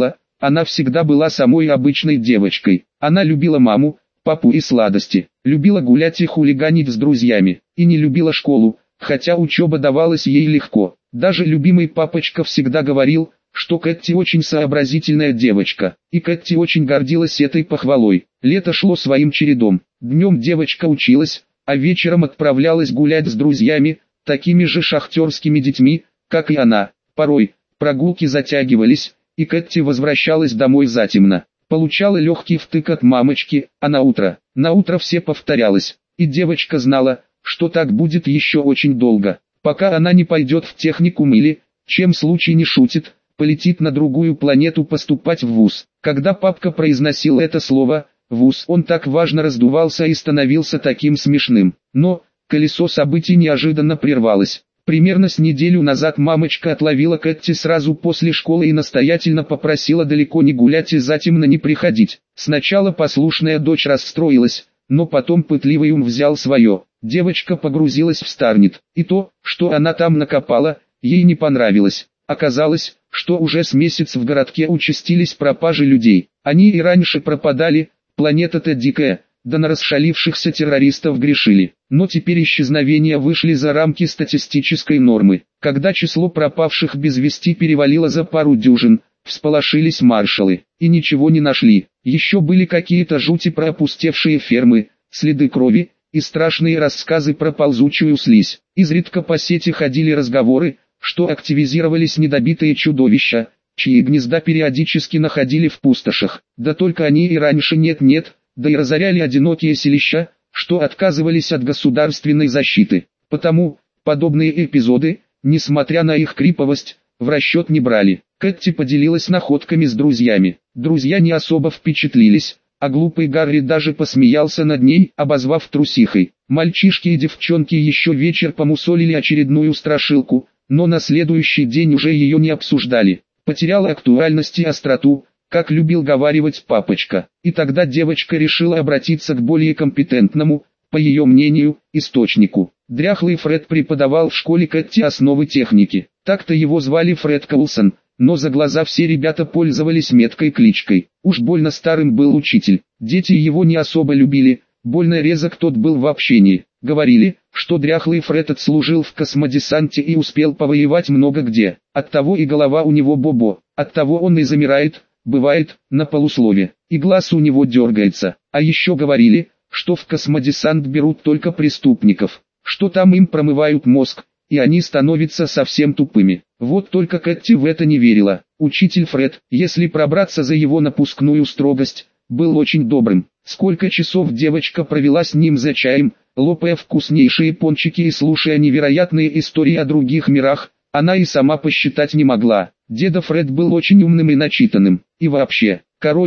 Она всегда была самой обычной девочкой. Она любила маму, папу и сладости, любила гулять и хулиганить с друзьями, и не любила школу, хотя учеба давалась ей легко. Даже любимый папочка всегда говорил, что Кэти очень сообразительная девочка, и Кэти очень гордилась этой похвалой. Лето шло своим чередом. Днем девочка училась, а вечером отправлялась гулять с друзьями, такими же шахтерскими детьми, как и она. Порой прогулки затягивались, и Кэти возвращалась домой затемно. Получала легкий втык от мамочки, а на утро все повторялось, и девочка знала, что так будет еще очень долго, пока она не пойдет в техникум или, чем случай не шутит, полетит на другую планету поступать в вуз. Когда папка произносил это слово «вуз», он так важно раздувался и становился таким смешным. Но колесо событий неожиданно прервалось. Примерно с неделю назад мамочка отловила Кэти сразу после школы и настоятельно попросила далеко не гулять и затемно не приходить. Сначала послушная дочь расстроилась, но потом пытливый ум взял свое. Девочка погрузилась в Старнет, и то, что она там накопала, ей не понравилось. Оказалось, что уже с месяц в городке участились пропажи людей. Они и раньше пропадали, планета-то дикая, да на расшалившихся террористов грешили. Но теперь исчезновения вышли за рамки статистической нормы. Когда число пропавших без вести перевалило за пару дюжин, всполошились маршалы, и ничего не нашли. Еще были какие-то жути про опустевшие фермы, следы крови, и страшные рассказы про ползучую слизь. Изредка по сети ходили разговоры, что активизировались недобитые чудовища, чьи гнезда периодически находили в пустошах. Да только они и раньше нет-нет, да и разоряли одинокие селища, что отказывались от государственной защиты. Потому, подобные эпизоды, несмотря на их криповость, в расчет не брали. Кэти поделилась находками с друзьями. Друзья не особо впечатлились, а глупый Гарри даже посмеялся над ней, обозвав трусихой. Мальчишки и девчонки еще вечер помусолили очередную страшилку, но на следующий день уже ее не обсуждали. Потеряла актуальность и остроту, как любил говаривать папочка. И тогда девочка решила обратиться к более компетентному, по ее мнению, источнику. Дряхлый Фред преподавал в школе Кэти основы техники. Так-то его звали Фред Коулсон, но за глаза все ребята пользовались меткой кличкой. Уж больно старым был учитель. Дети его не особо любили, больно резок тот был в общении. Говорили, что дряхлый Фред отслужил в космодесанте и успел повоевать много где. Оттого и голова у него бобо, оттого он и замирает, бывает, на полуслове, и глаз у него дергается. А еще говорили, что в космодесант берут только преступников, что там им промывают мозг, и они становятся совсем тупыми. Вот только Кэти в это не верила. Учитель Фред, если пробраться за его напускную строгость, был очень добрым. Сколько часов девочка провела с ним за чаем, лопая вкуснейшие пончики и слушая невероятные истории о других мирах, она и сама посчитать не могла. Деда Фред был очень умным и начитанным. И вообще,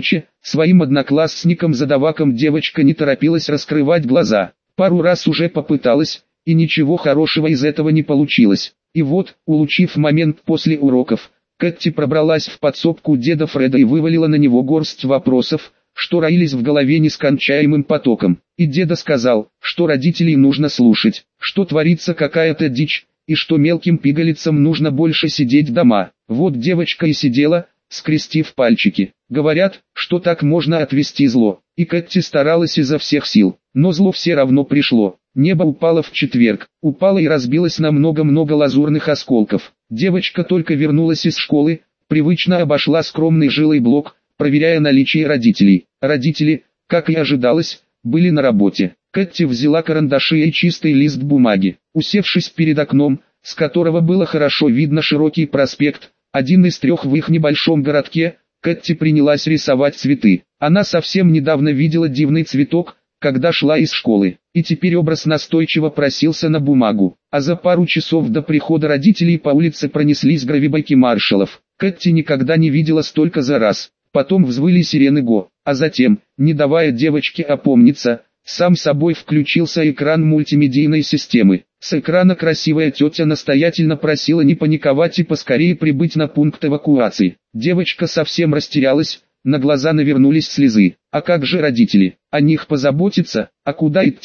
своим одноклассникам-задавакам девочка не торопилась раскрывать глаза. Пару раз уже попыталась, и ничего хорошего из этого не получилось. И вот, улучив момент после уроков, Кэти пробралась в подсобку деда Фреда и вывалила на него горсть вопросов, что роились в голове нескончаемым потоком. И деда сказал, что родителей нужно слушать, что творится какая-то дичь, и что мелким пигалицам нужно больше сидеть дома. Вот девочка и сидела, скрестив пальчики. Говорят, что так можно отвести зло. И Кэти старалась изо всех сил, но зло все равно пришло. Небо упало в четверг, упало и разбилось на много-много лазурных осколков. Девочка только вернулась из школы, привычно обошла скромный жилой блок, проверяя наличие родителей. Родители, как и ожидалось, были на работе. Кэти взяла карандаши и чистый лист бумаги. Усевшись перед окном, с которого было хорошо видно широкий проспект, один из трех в их небольшом городке, Кэти принялась рисовать цветы. Она совсем недавно видела дивный цветок, когда шла из школы, и теперь образ настойчиво просился на бумагу. А за пару часов до прихода родителей по улице пронеслись гравибайки маршалов. Кэти никогда не видела столько за раз. Потом взвыли сирены ГО, а затем, не давая девочке опомниться, сам собой включился экран мультимедийной системы. С экрана красивая тетя настоятельно просила не паниковать и поскорее прибыть на пункт эвакуации. Девочка совсем растерялась, на глаза навернулись слезы. А как же родители? О них позаботиться, а куда идти?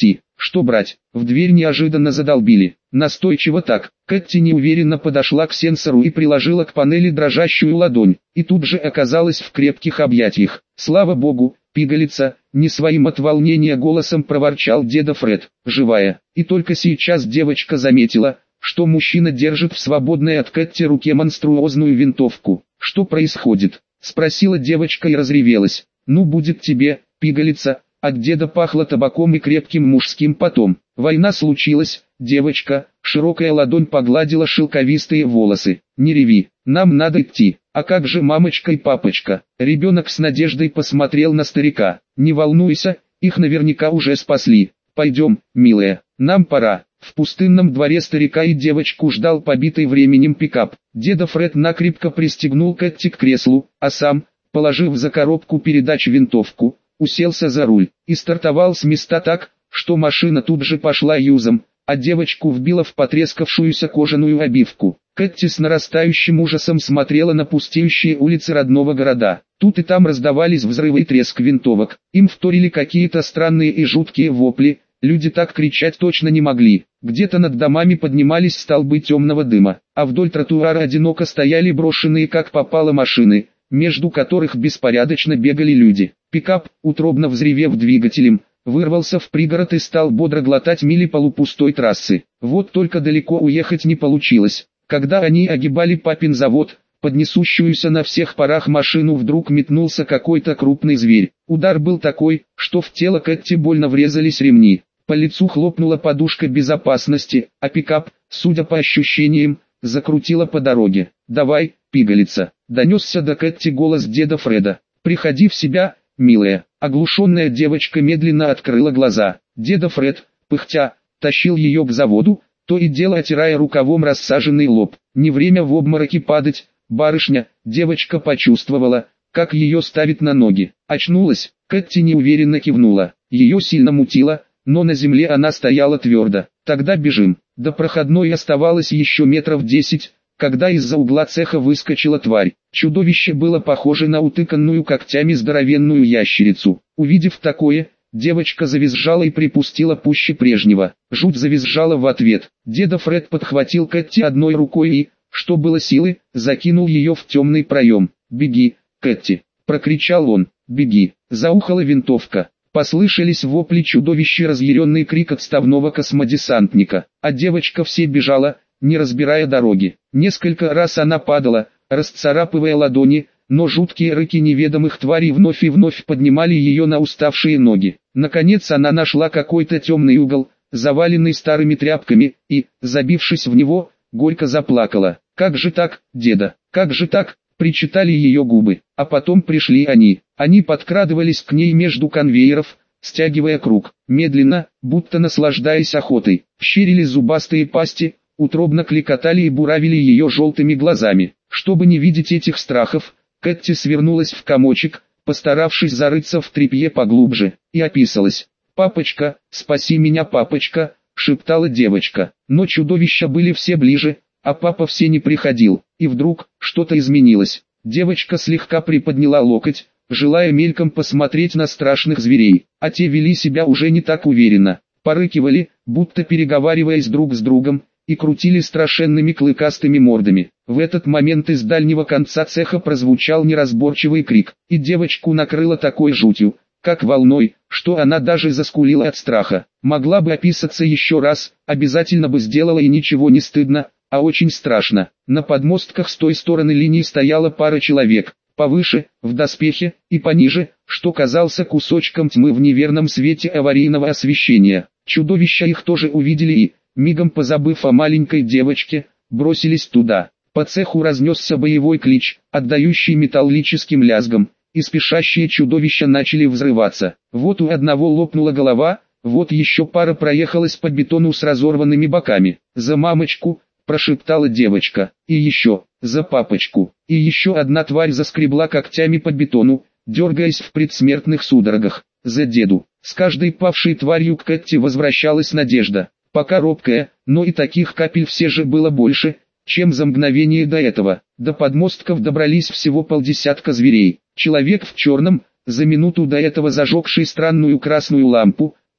Что брать? В дверь неожиданно задолбили. Настойчиво так. Кэти неуверенно подошла к сенсору и приложила к панели дрожащую ладонь. И тут же оказалась в крепких объятиях. Слава богу, пигалица, не своим от волнения голосом проворчал деда Фред, живая. И только сейчас девочка заметила, что мужчина держит в свободной от Кэти руке монструозную винтовку. «Что происходит?» — спросила девочка и разревелась. «Ну будет тебе, пигалица». От деда пахло табаком и крепким мужским потом. «Война случилась, девочка», широкая ладонь погладила шелковистые волосы. «Не реви, нам надо идти». «А как же мамочка и папочка?» Ребенок с надеждой посмотрел на старика. «Не волнуйся, их наверняка уже спасли. Пойдем, милая, нам пора». В пустынном дворе старика и девочку ждал побитый временем пикап. Деда Фред накрепко пристегнул Кэти к креслу, а сам, положив за коробку передач винтовку, уселся за руль и стартовал с места так, что машина тут же пошла юзом, а девочку вбила в потрескавшуюся кожаную обивку. Кэти с нарастающим ужасом смотрела на пустеющие улицы родного города. Тут и там раздавались взрывы и треск винтовок. Им вторили какие-то странные и жуткие вопли. Люди так кричать точно не могли. Где-то над домами поднимались столбы темного дыма, а вдоль тротуара одиноко стояли брошенные как попало машины, между которых беспорядочно бегали люди. Пикап, утробно взревев двигателем, вырвался в пригород и стал бодро глотать мили полупустой трассы. Вот только далеко уехать не получилось. Когда они огибали папин завод, под несущуюся на всех парах машину вдруг метнулся какой-то крупный зверь. Удар был такой, что в тело Кэти больно врезались ремни. По лицу хлопнула подушка безопасности, а пикап, судя по ощущениям, закрутила по дороге. «Давай, пигалица!» — донесся до Кэти голос деда Фреда. «Приходи в себя, милая». Оглушенная девочка медленно открыла глаза. Деда Фред, пыхтя, тащил ее к заводу, то и дело отирая рукавом рассаженный лоб. Не время в обмороке падать, барышня. Девочка почувствовала, как ее ставит на ноги. Очнулась, Кэти неуверенно кивнула. Ее сильно мутило, но на земле она стояла твердо. «Тогда бежим». До проходной оставалось еще метров 10, когда из-за угла цеха выскочила тварь. Чудовище было похоже на утыканную когтями здоровенную ящерицу. Увидев такое, девочка завизжала и припустила пуще прежнего. Жуть завизжала в ответ. Деда Фред подхватил Кэти одной рукой и, что было силы, закинул ее в темный проем. «Беги, Кэти!» — прокричал он. «Беги!» — заухала винтовка. Послышались вопли чудовища, разъяренный крик отставного космодесантника, а девочка все бежала, не разбирая дороги. Несколько раз она падала, расцарапывая ладони, но жуткие рыки неведомых тварей вновь и вновь поднимали ее на уставшие ноги. Наконец она нашла какой-то темный угол, заваленный старыми тряпками, и, забившись в него, горько заплакала. «Как же так, деда, как же так?» — причитали ее губы. А потом пришли они. Они подкрадывались к ней между конвейеров, стягивая круг. Медленно, будто наслаждаясь охотой, щерили зубастые пасти, утробно кликотали и буравили ее желтыми глазами. Чтобы не видеть этих страхов, Кэти свернулась в комочек, постаравшись зарыться в тряпье поглубже, и описалась. «Папочка, спаси меня, папочка!» — шептала девочка. Но чудовища были все ближе, а папа все не приходил. И вдруг, что-то изменилось. Девочка слегка приподняла локоть, желая мельком посмотреть на страшных зверей, а те вели себя уже не так уверенно. Порыкивали, будто переговариваясь друг с другом, и крутили страшенными клыкастыми мордами. В этот момент из дальнего конца цеха прозвучал неразборчивый крик, и девочку накрыло такой жутью, как волной, что она даже заскулила от страха. Могла бы описаться еще раз, обязательно бы сделала, и ничего не стыдно, а очень страшно. На подмостках с той стороны линии стояла пара человек, повыше, в доспехе, и пониже, что казался кусочком тьмы в неверном свете аварийного освещения. Чудовища их тоже увидели и, мигом позабыв о маленькой девочке, бросились туда. По цеху разнесся боевой клич, отдающий металлическим лязгом, и спешащие чудовища начали взрываться. Вот у одного лопнула голова, вот еще пара проехалась по бетону с разорванными боками. «За мамочку!» — прошептала девочка. «И еще, за папочку!» И еще одна тварь заскребла когтями по бетону, дергаясь в предсмертных судорогах. «За деду!» С каждой павшей тварью к Кэти возвращалась надежда. Пока робкая, но и таких капель все же было больше, чем за мгновение до этого. До подмостков добрались всего полдесятка зверей. Человек в черном, за минуту до этого зажегший странную красную лампу,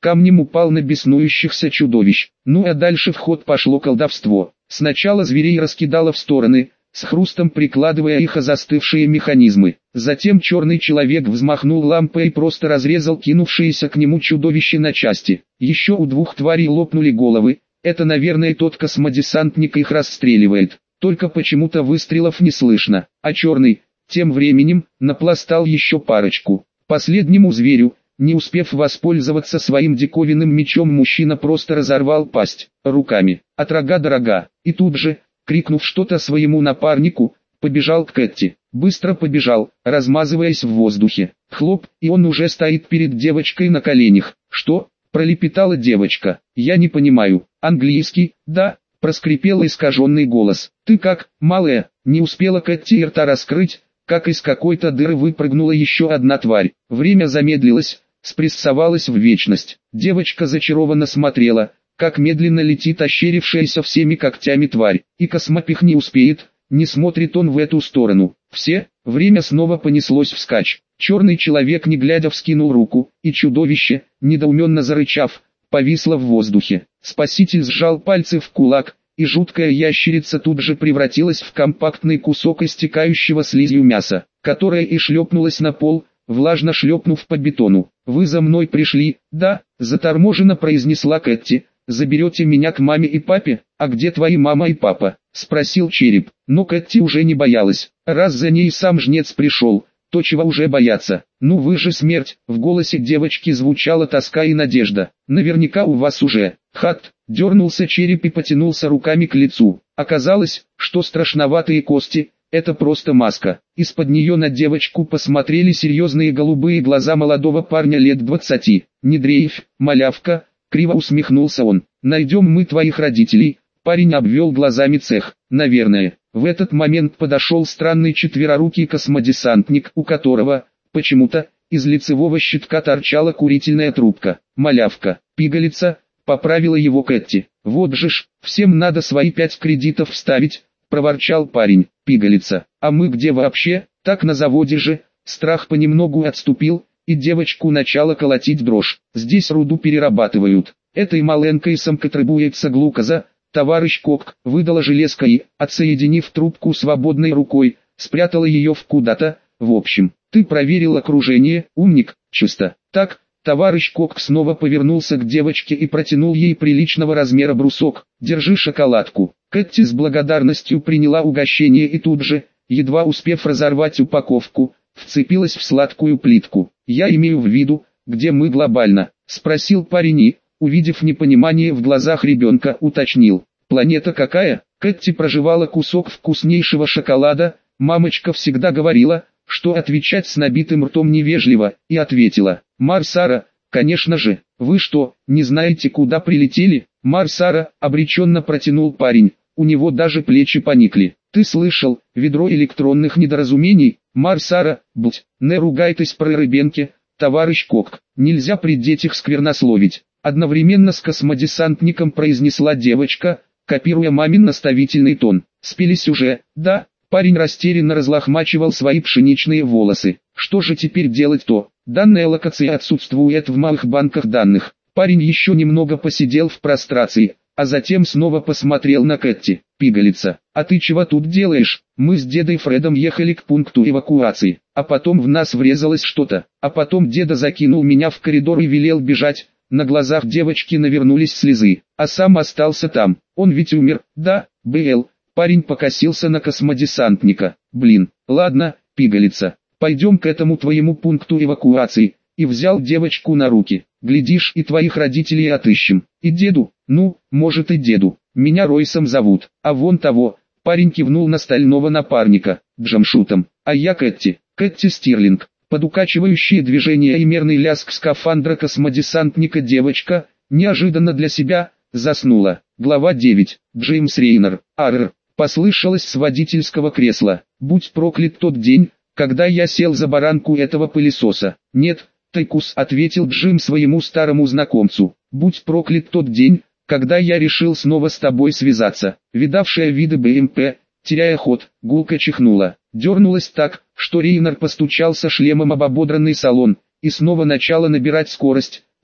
камнем упал на беснующихся чудовищ. Ну а дальше в ход пошло колдовство. Сначала зверей раскидало в стороны, с хрустом прикладывая их о застывшие механизмы. Затем черный человек взмахнул лампой и просто разрезал кинувшиеся к нему чудовище на части. Еще у двух тварей лопнули головы, это наверное тот космодесантник их расстреливает. Только почему-то выстрелов не слышно, а черный, тем временем, напластал еще парочку. Последнему зверю, не успев воспользоваться своим диковинным мечом, мужчина просто разорвал пасть руками, от рога до рога, и тут же, крикнув что-то своему напарнику, побежал к Кэти. Быстро побежал, размазываясь в воздухе. Хлоп, и он уже стоит перед девочкой на коленях. «Что?» – пролепетала девочка. «Я не понимаю. Английский?» «Да», – проскрипел искаженный голос. «Ты как, малая?» Не успела Кэти рта раскрыть, как из какой-то дыры выпрыгнула еще одна тварь. Время замедлилось, спрессовалось в вечность. Девочка зачарованно смотрела, как медленно летит ощерившаяся всеми когтями тварь. И космопих не успеет, не смотрит он в эту сторону. Все, время снова понеслось вскачь. Черный человек не глядя вскинул руку, и чудовище, недоуменно зарычав, повисло в воздухе. Спаситель сжал пальцы в кулак, и жуткая ящерица тут же превратилась в компактный кусок истекающего слизью мяса, которое и шлепнулось на пол, влажно шлепнув по бетону. «Вы за мной пришли?» «Да», — заторможенно произнесла Кэти. «Заберете меня к маме и папе? А где твои мама и папа?» — спросил череп. Но Кэти уже не боялась. Раз за ней сам жнец пришел, то чего уже бояться? «Ну вы же смерть!» — в голосе девочки звучала тоска и надежда. «Наверняка у вас уже...» «Хат!» — дернулся череп и потянулся руками к лицу. Оказалось, что страшноватые кости — это просто маска. Из-под нее на девочку посмотрели серьезные голубые глаза молодого парня лет 20. «Не дрейфь, малявка!» — криво усмехнулся он. «Найдем мы твоих родителей». Парень обвел глазами цех. «Наверное». В этот момент подошел странный четверорукий космодесантник, у которого, почему-то, из лицевого щитка торчала курительная трубка. «Малявка, пигалица», — поправила его Кэти. «Вот же ж, всем надо свои 5 кредитов вставить», — проворчал парень. «Пигалица, а мы где вообще? Так на заводе же». Страх понемногу отступил, и девочку начала колотить дрожь. «Здесь руду перерабатывают. Этой маленькой самкой требуется глюкоза». Товарищ Кок выдала железка и, отсоединив трубку свободной рукой, спрятала ее в куда-то. «В общем, ты проверил окружение, умник, чисто». «Так». Товарищ Кок снова повернулся к девочке и протянул ей приличного размера брусок. «Держи шоколадку». Кэти с благодарностью приняла угощение и тут же, едва успев разорвать упаковку, вцепилась в сладкую плитку. «Я имею в виду, где мы глобально?» — спросил парень и, увидев непонимание в глазах ребенка, уточнил. «Планета какая?» Кэти прожевала кусок вкуснейшего шоколада. Мамочка всегда говорила, что отвечать с набитым ртом невежливо, и ответила. «Марсара, конечно же. Вы что, не знаете, куда прилетели?» «Марсара», обреченно протянул парень, у него даже плечи поникли. «Ты слышал, ведро электронных недоразумений?» «Марсара, блять, не ругайтесь про рыбенки, товарищ Кок, нельзя при детях сквернословить». Одновременно с космодесантником произнесла девочка, копируя мамин наставительный тон. «Спелись уже?» «Да». Парень растерянно разлохмачивал свои пшеничные волосы. «Что же теперь делать-то? Данная локация отсутствует в малых банках данных». Парень еще немного посидел в прострации, а затем снова посмотрел на Кэти. «Пигалица, а ты чего тут делаешь? Мы с дедой Фредом ехали к пункту эвакуации, а потом в нас врезалось что-то, а потом деда закинул меня в коридор и велел бежать». На глазах девочки навернулись слезы, а сам остался там. «Он ведь умер?» «Да, БЛ». Парень покосился на космодесантника. «Блин, ладно, пигалица, пойдем к этому твоему пункту эвакуации», и взял девочку на руки. «Глядишь, и твоих родителей отыщем. И деду, ну, может и деду. Меня Ройсом зовут, а вон того». Парень кивнул на стального напарника, Джамшутом. «А я Кэти, Кэти Стирлинг». Под укачивающие движения и мерный лязг скафандра космодесантника девочка, неожиданно для себя, заснула. Глава 9. Джеймс Рейнер. Арр. Послышалось с водительского кресла. «Будь проклят тот день, когда я сел за баранку этого пылесоса». «Нет, Тайкус», — ответил Джим своему старому знакомцу. «Будь проклят тот день, когда я решил снова с тобой связаться». Видавшая виды БМП, теряя ход, гулко чихнула. Дернулась так, что Рейнер постучался шлемом об ободранный салон, и снова начала набирать скорость,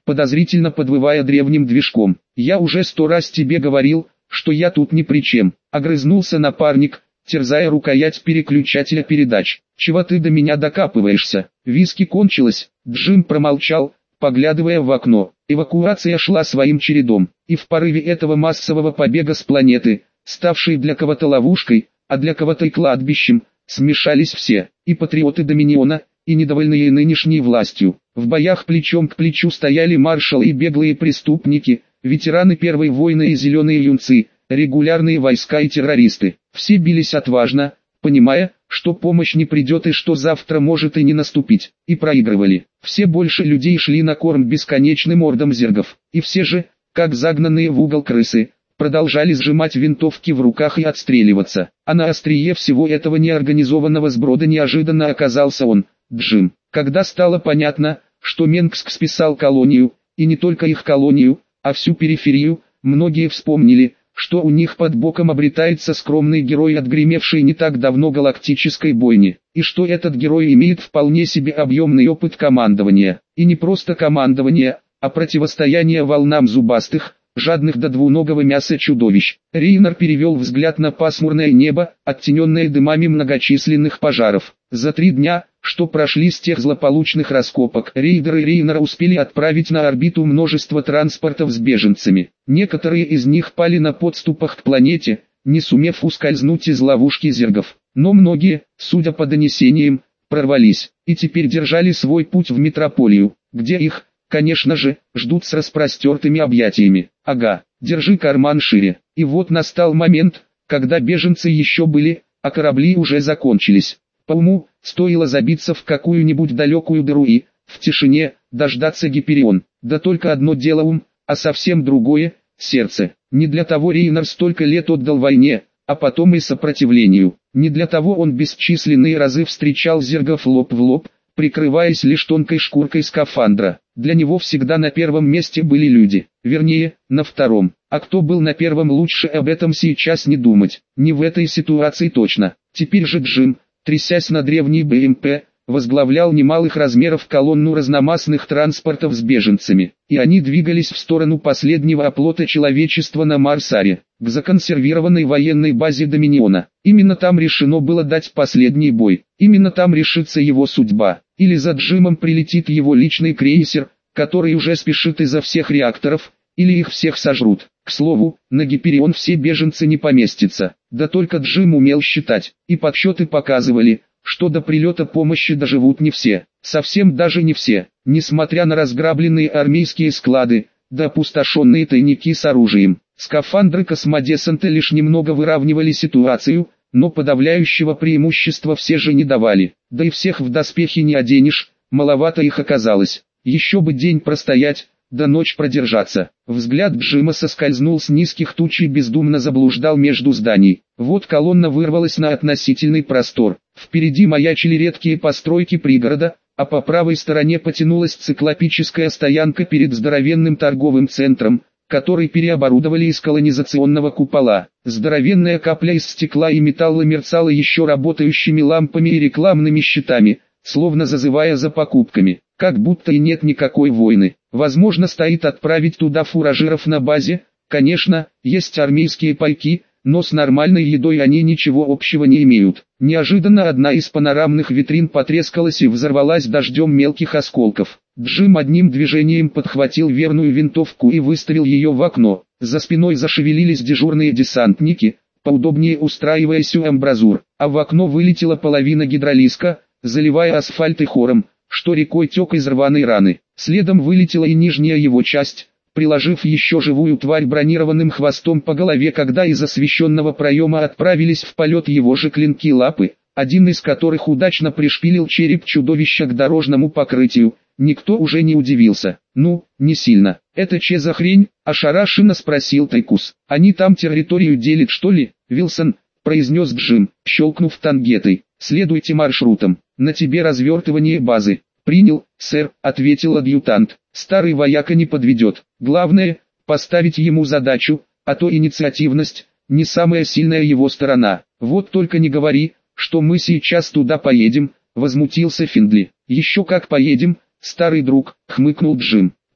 подозрительно подвывая древним движком. «Я уже 100 раз тебе говорил, что я тут ни при чем», — огрызнулся напарник, терзая рукоять переключателя передач. «Чего ты до меня докапываешься? Виски кончилось». Джим промолчал, поглядывая в окно. Эвакуация шла своим чередом, и в порыве этого массового побега с планеты, ставшей для кого-то ловушкой, а для кого-то и кладбищем, смешались все, и патриоты Доминиона, и недовольные нынешней властью. В боях плечом к плечу стояли маршалы и беглые преступники, ветераны Первой войны и зеленые юнцы, регулярные войска и террористы. Все бились отважно, понимая, что помощь не придет и что завтра может и не наступить, и проигрывали. Все больше людей шли на корм бесконечным ордам зергов, и все же, как загнанные в угол крысы, продолжали сжимать винтовки в руках и отстреливаться. А на острие всего этого неорганизованного сброда неожиданно оказался он, Джим. Когда стало понятно, что Менгск списал колонию, и не только их колонию, а всю периферию, многие вспомнили, что у них под боком обретается скромный герой, отгремевший не так давно галактической бойни, и что этот герой имеет вполне себе объемный опыт командования, и не просто командования, а противостояния волнам зубастых, жадных до двуногого мяса чудовищ. Рейнер перевел взгляд на пасмурное небо, оттененное дымами многочисленных пожаров. За 3 дня, что прошли с тех злополучных раскопок, рейдеры Рейнера успели отправить на орбиту множество транспортов с беженцами. Некоторые из них пали на подступах к планете, не сумев ускользнуть из ловушки зергов. Но многие, судя по донесениям, прорвались, и теперь держали свой путь в метрополию, где их, конечно же, ждут с распростертыми объятиями. Ага, держи карман шире. И вот настал момент, когда беженцы еще были, а корабли уже закончились. По уму, стоило забиться в какую-нибудь далекую дыру и, в тишине, дождаться Гиперион. Да только одно дело ум, а совсем другое – сердце. Не для того Рейнер столько лет отдал войне, а потом и сопротивлению. Не для того он бесчисленные разы встречал зергов лоб в лоб, прикрываясь лишь тонкой шкуркой скафандра. Для него всегда на первом месте были люди, вернее, на втором. А кто был на первом, лучше об этом сейчас не думать, не в этой ситуации точно. Теперь же Джим, трясясь на древней БМП, возглавлял немалых размеров колонну разномастных транспортов с беженцами, и они двигались в сторону последнего оплота человечества на Марсаре, к законсервированной военной базе Доминиона. Именно там решено было дать последний бой, именно там решится его судьба, или за Джимом прилетит его личный крейсер, который уже спешит изо всех реакторов, или их всех сожрут. К слову, на Гиперион все беженцы не поместятся, да только Джим умел считать, и подсчеты показывали, что до прилета помощи доживут не все, совсем даже не все, несмотря на разграбленные армейские склады, да опустошенные тайники с оружием. Скафандры космодесанта лишь немного выравнивали ситуацию, но подавляющего преимущества все же не давали, да и всех в доспехи не оденешь, маловато их оказалось. Еще бы день простоять, да ночь продержаться. Взгляд Джима соскользнул с низких туч и бездумно заблуждал между зданий. Вот колонна вырвалась на относительный простор. Впереди маячили редкие постройки пригорода, а по правой стороне потянулась циклопическая стоянка перед здоровенным торговым центром, который переоборудовали из колонизационного купола. Здоровенная капля из стекла и металла мерцала еще работающими лампами и рекламными щитами, словно зазывая за покупками. Как будто и нет никакой войны. Возможно, стоит отправить туда фуражиров на базе. Конечно, есть армейские пайки, но с нормальной едой они ничего общего не имеют. Неожиданно одна из панорамных витрин потрескалась и взорвалась дождем мелких осколков. Джим одним движением подхватил верную винтовку и выставил ее в окно. За спиной зашевелились дежурные десантники, поудобнее устраиваясь у амбразур, а в окно вылетела половина гидролиска, заливая асфальт и хором, что рекой тек из рваной раны. Следом вылетела и нижняя его часть, приложив еще живую тварь бронированным хвостом по голове, когда из освещенного проема отправились в полет его же клинки-лапы, один из которых удачно пришпилил череп чудовища к дорожному покрытию. Никто уже не удивился. «Ну, не сильно. Это че за хрень?» – ошарашенно спросил Тайкус. «Они там территорию делят, что ли?» «Вилсон», – произнес Джим, щелкнув тангетой. «Следуйте маршрутам. На тебе развертывание базы». «Принял, сэр», — ответил адъютант. «Старый вояка не подведет. Главное, поставить ему задачу, а то инициативность — не самая сильная его сторона. Вот только не говори, что мы сейчас туда поедем», — возмутился Финдли. «Еще как поедем, старый друг», — хмыкнул Джим.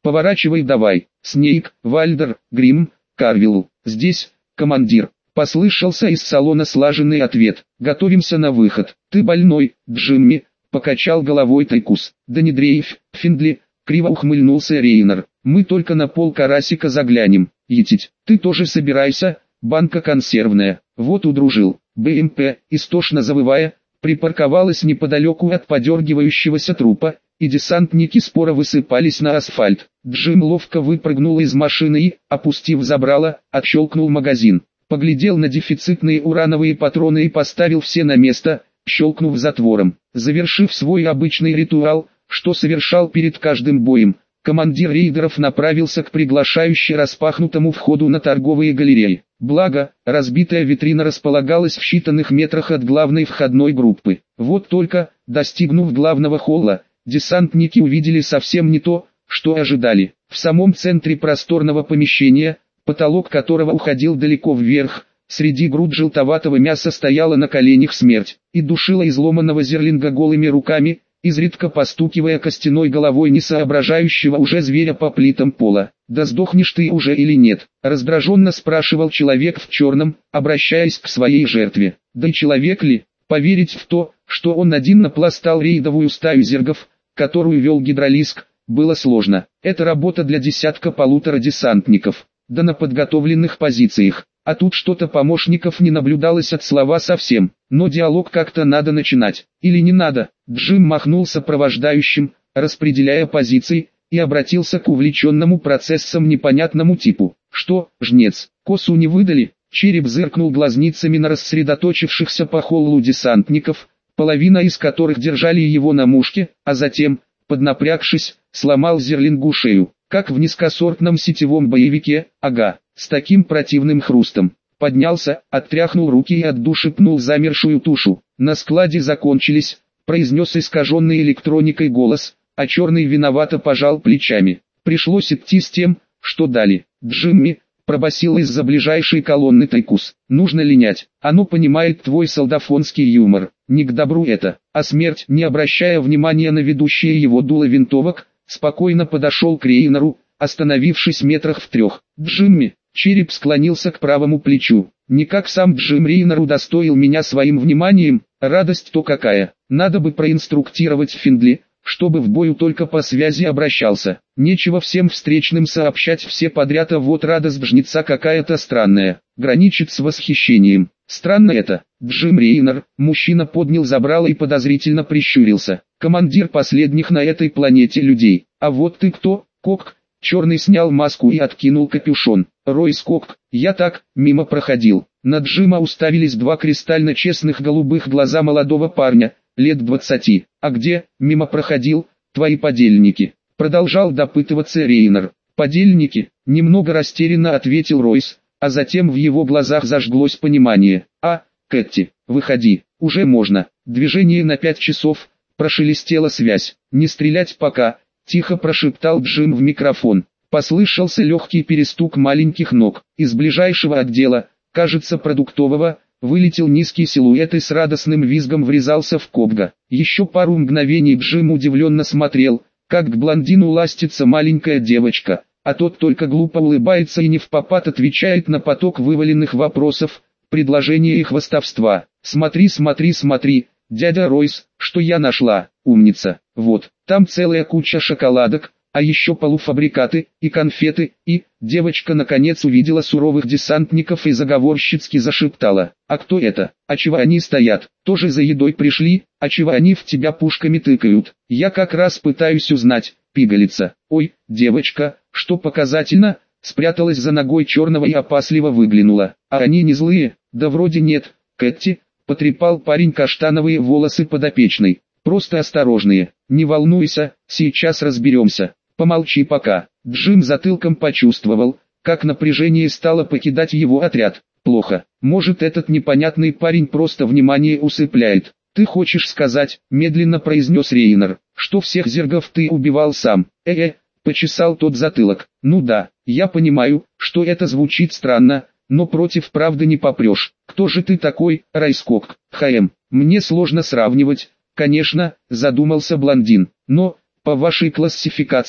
Поворачивай давай. Снейк, Вальдер, Грим, Карвилл. Здесь, командир. Послышался из салона слаженный ответ. Готовимся на выход. Ты больной, Джимми, покачал головой Тайкус. Да не дрейфь, Финдли, криво ухмыльнулся Рейнер. Мы только на пол карасика заглянем. Етить, ты тоже собирайся, банка консервная. Вот удружил. БМП, истошно завывая, припарковалась неподалеку от подергивающегося трупа, и десантники споро высыпались на асфальт. Джим ловко выпрыгнул из машины и, опустив забрало, отщелкнул магазин. Поглядел на дефицитные урановые патроны и поставил все на место, щелкнув затвором. Завершив свой обычный ритуал, что совершал перед каждым боем, командир рейдеров направился к приглашающе распахнутому входу на торговые галереи. Благо, разбитая витрина располагалась в считанных метрах от главной входной группы. Вот только, достигнув главного холла, десантники увидели совсем не то, что ожидали. В самом центре просторного помещения, потолок которого уходил далеко вверх, среди груд желтоватого мяса стояла на коленях смерть, и душила изломанного зерлинга голыми руками, изредка постукивая костяной головой несоображающего уже зверя по плитам пола. «Да сдохнешь ты уже или нет?» — раздраженно спрашивал человек в черном, обращаясь к своей жертве. Да и человек ли? Поверить в то, что он один напластал рейдовую стаю зергов, которую вел гидролиск, было сложно. Это работа для десятка-полутора десантников, да на подготовленных позициях. А тут что-то помощников не наблюдалось от слова совсем. Но диалог как-то надо начинать. Или не надо? Джим махнул сопровождающим, распределяя позиции, и обратился к увлеченному процессом непонятному типу. «Что, жнец, косу не выдали?» Череп зыркнул глазницами на рассредоточившихся по холлу десантников, половина из которых держали его на мушке, а затем, поднапрягшись, сломал зерлингу шею. Как в низкосортном сетевом боевике, ага, с таким противным хрустом. Поднялся, оттряхнул руки и от души пнул замершую тушу. «На складе закончились», — произнес искаженный электроникой голос, а черный виновато пожал плечами. «Пришлось идти с тем, что дали». «Джимми», — пробасил из-за ближайшей колонны Тайкус, — «нужно линять. Оно понимает твой солдафонский юмор. Не к добру это». А смерть, не обращая внимания на ведущие его дуло винтовок, спокойно подошел к Рейнеру, остановившись метрах в 3. «Джимми», — череп склонился к правому плечу, — «не как сам Джим Рейнер удостоил меня своим вниманием, радость-то какая. Надо бы проинструктировать Финдли, чтобы в бою только по связи обращался. Нечего всем встречным сообщать все подряд, а вот радость жнеца какая-то странная, граничит с восхищением. Странно это». Джим Рейнер, мужчина поднял забрало и подозрительно прищурился. «Командир последних на этой планете людей. А вот ты кто, Кок?» Черный снял маску и откинул капюшон. «Ройс Кок, я так, мимо проходил». На Джима уставились два кристально честных голубых глаза молодого парня, лет 20. «А где, мимо проходил, твои подельники?» Продолжал допытываться Рейнер. «Подельники?» — немного растерянно ответил Ройс, а затем в его глазах зажглось понимание. «А, Кэти, выходи, уже можно». Движение на 5 часов, прошелестела связь. «Не стрелять пока», — тихо прошептал Джим в микрофон. Послышался легкий перестук маленьких ног. Из ближайшего отдела, кажется продуктового, вылетел низкий силуэт и с радостным визгом врезался в Кобга. Еще пару мгновений Джим удивленно смотрел, как к блондину ластится маленькая девочка, а тот только глупо улыбается и невпопад отвечает на поток вываленных вопросов, предложения и хвастовства. «Смотри, смотри, смотри, дядя Ройс, что я нашла, умница, вот, там целая куча шоколадок, а еще полуфабрикаты, и конфеты, и...» Девочка наконец увидела суровых десантников и заговорщицки зашептала. «А кто это? А чего они стоят? Тоже за едой пришли? А чего они в тебя пушками тыкают? Я как раз пытаюсь узнать, пигалица». «Ой, девочка, что показательно?» Спряталась за ногой черного и опасливо выглянула. «А они не злые?» «Да вроде нет, Кэти», — потрепал парень каштановые волосы подопечной. «Просто осторожные. Не волнуйся, сейчас разберемся. Помолчи пока». Джим затылком почувствовал, как напряжение стало покидать его отряд. «Плохо. Может, этот непонятный парень просто внимание усыпляет. Ты хочешь сказать», — медленно произнес Рейнер, — «что всех зергов ты убивал сам?» Почесал тот затылок. «Ну да, я понимаю, что это звучит странно, но против правды не попрешь. Кто же ты такой, Райскок? Мне сложно сравнивать, конечно», — задумался блондин. «Но, по вашей классификации,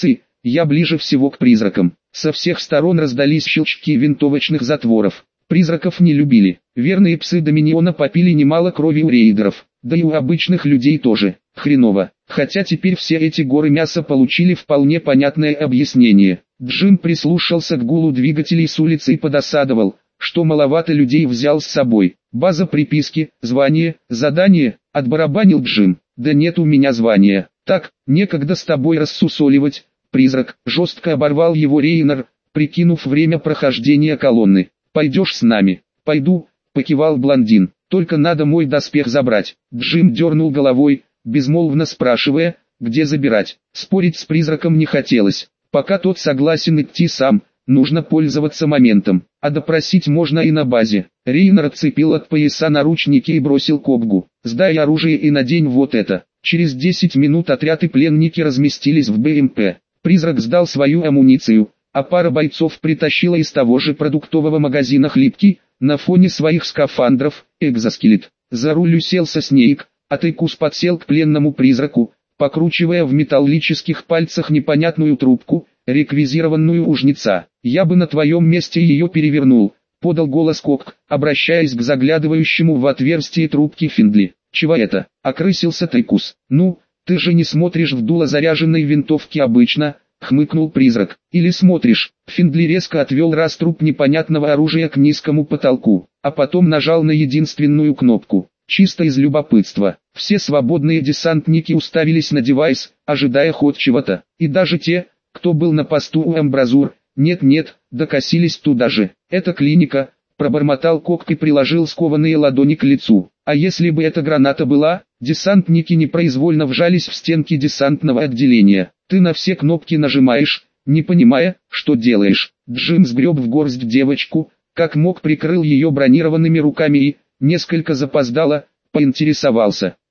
Я ближе всего к призракам. Со всех сторон раздались щелчки винтовочных затворов. Призраков не любили. Верные псы Доминиона попили немало крови у рейдеров. Да и у обычных людей тоже. Хреново. Хотя теперь все эти горы мяса получили вполне понятное объяснение. Джим прислушался к гулу двигателей с улицы и подосадовал, что маловато людей взял с собой. База приписки, звание, задание, отбарабанил Джим. Да нет у меня звания. Так, некогда с тобой рассусоливать. Призрак, жестко оборвал его Рейнер, прикинув время прохождения колонны. Пойдешь с нами? Пойду, покивал блондин. Только надо мой доспех забрать. Джим дернул головой, безмолвно спрашивая, где забирать. Спорить с призраком не хотелось. Пока тот согласен идти сам, нужно пользоваться моментом. А допросить можно и на базе. Рейнер отцепил от пояса наручники и бросил Кобгу. Сдай оружие и надень вот это. Через 10 минут отряд и пленники разместились в БМП. Призрак сдал свою амуницию, а пара бойцов притащила из того же продуктового магазина хлипкий, на фоне своих скафандров, экзоскелет. За руль уселся Снейк, а Тайкус подсел к пленному призраку, покручивая в металлических пальцах непонятную трубку, реквизированную у жнеца. «Я бы на твоем месте ее перевернул», — подал голос Кок, обращаясь к заглядывающему в отверстие трубки Финдли. «Чего это?» — окрысился Тайкус. «Ну, ты же не смотришь в дуло заряженной винтовки обычно», — хмыкнул призрак. «Или смотришь?» Финдли резко отвел раструб непонятного оружия к низкому потолку, а потом нажал на единственную кнопку. Чисто из любопытства. Все свободные десантники уставились на девайс, ожидая хоть чего-то. И даже те, кто был на посту у амбразур, нет-нет, докосились туда же. «Это клиника», — пробормотал Кок и приложил скованные ладони к лицу. «А если бы эта граната была?» Десантники непроизвольно вжались в стенки десантного отделения. «Ты на все кнопки нажимаешь, не понимая, что делаешь». Джим сгреб в горсть девочку, как мог прикрыл ее бронированными руками и, несколько запоздало, поинтересовался.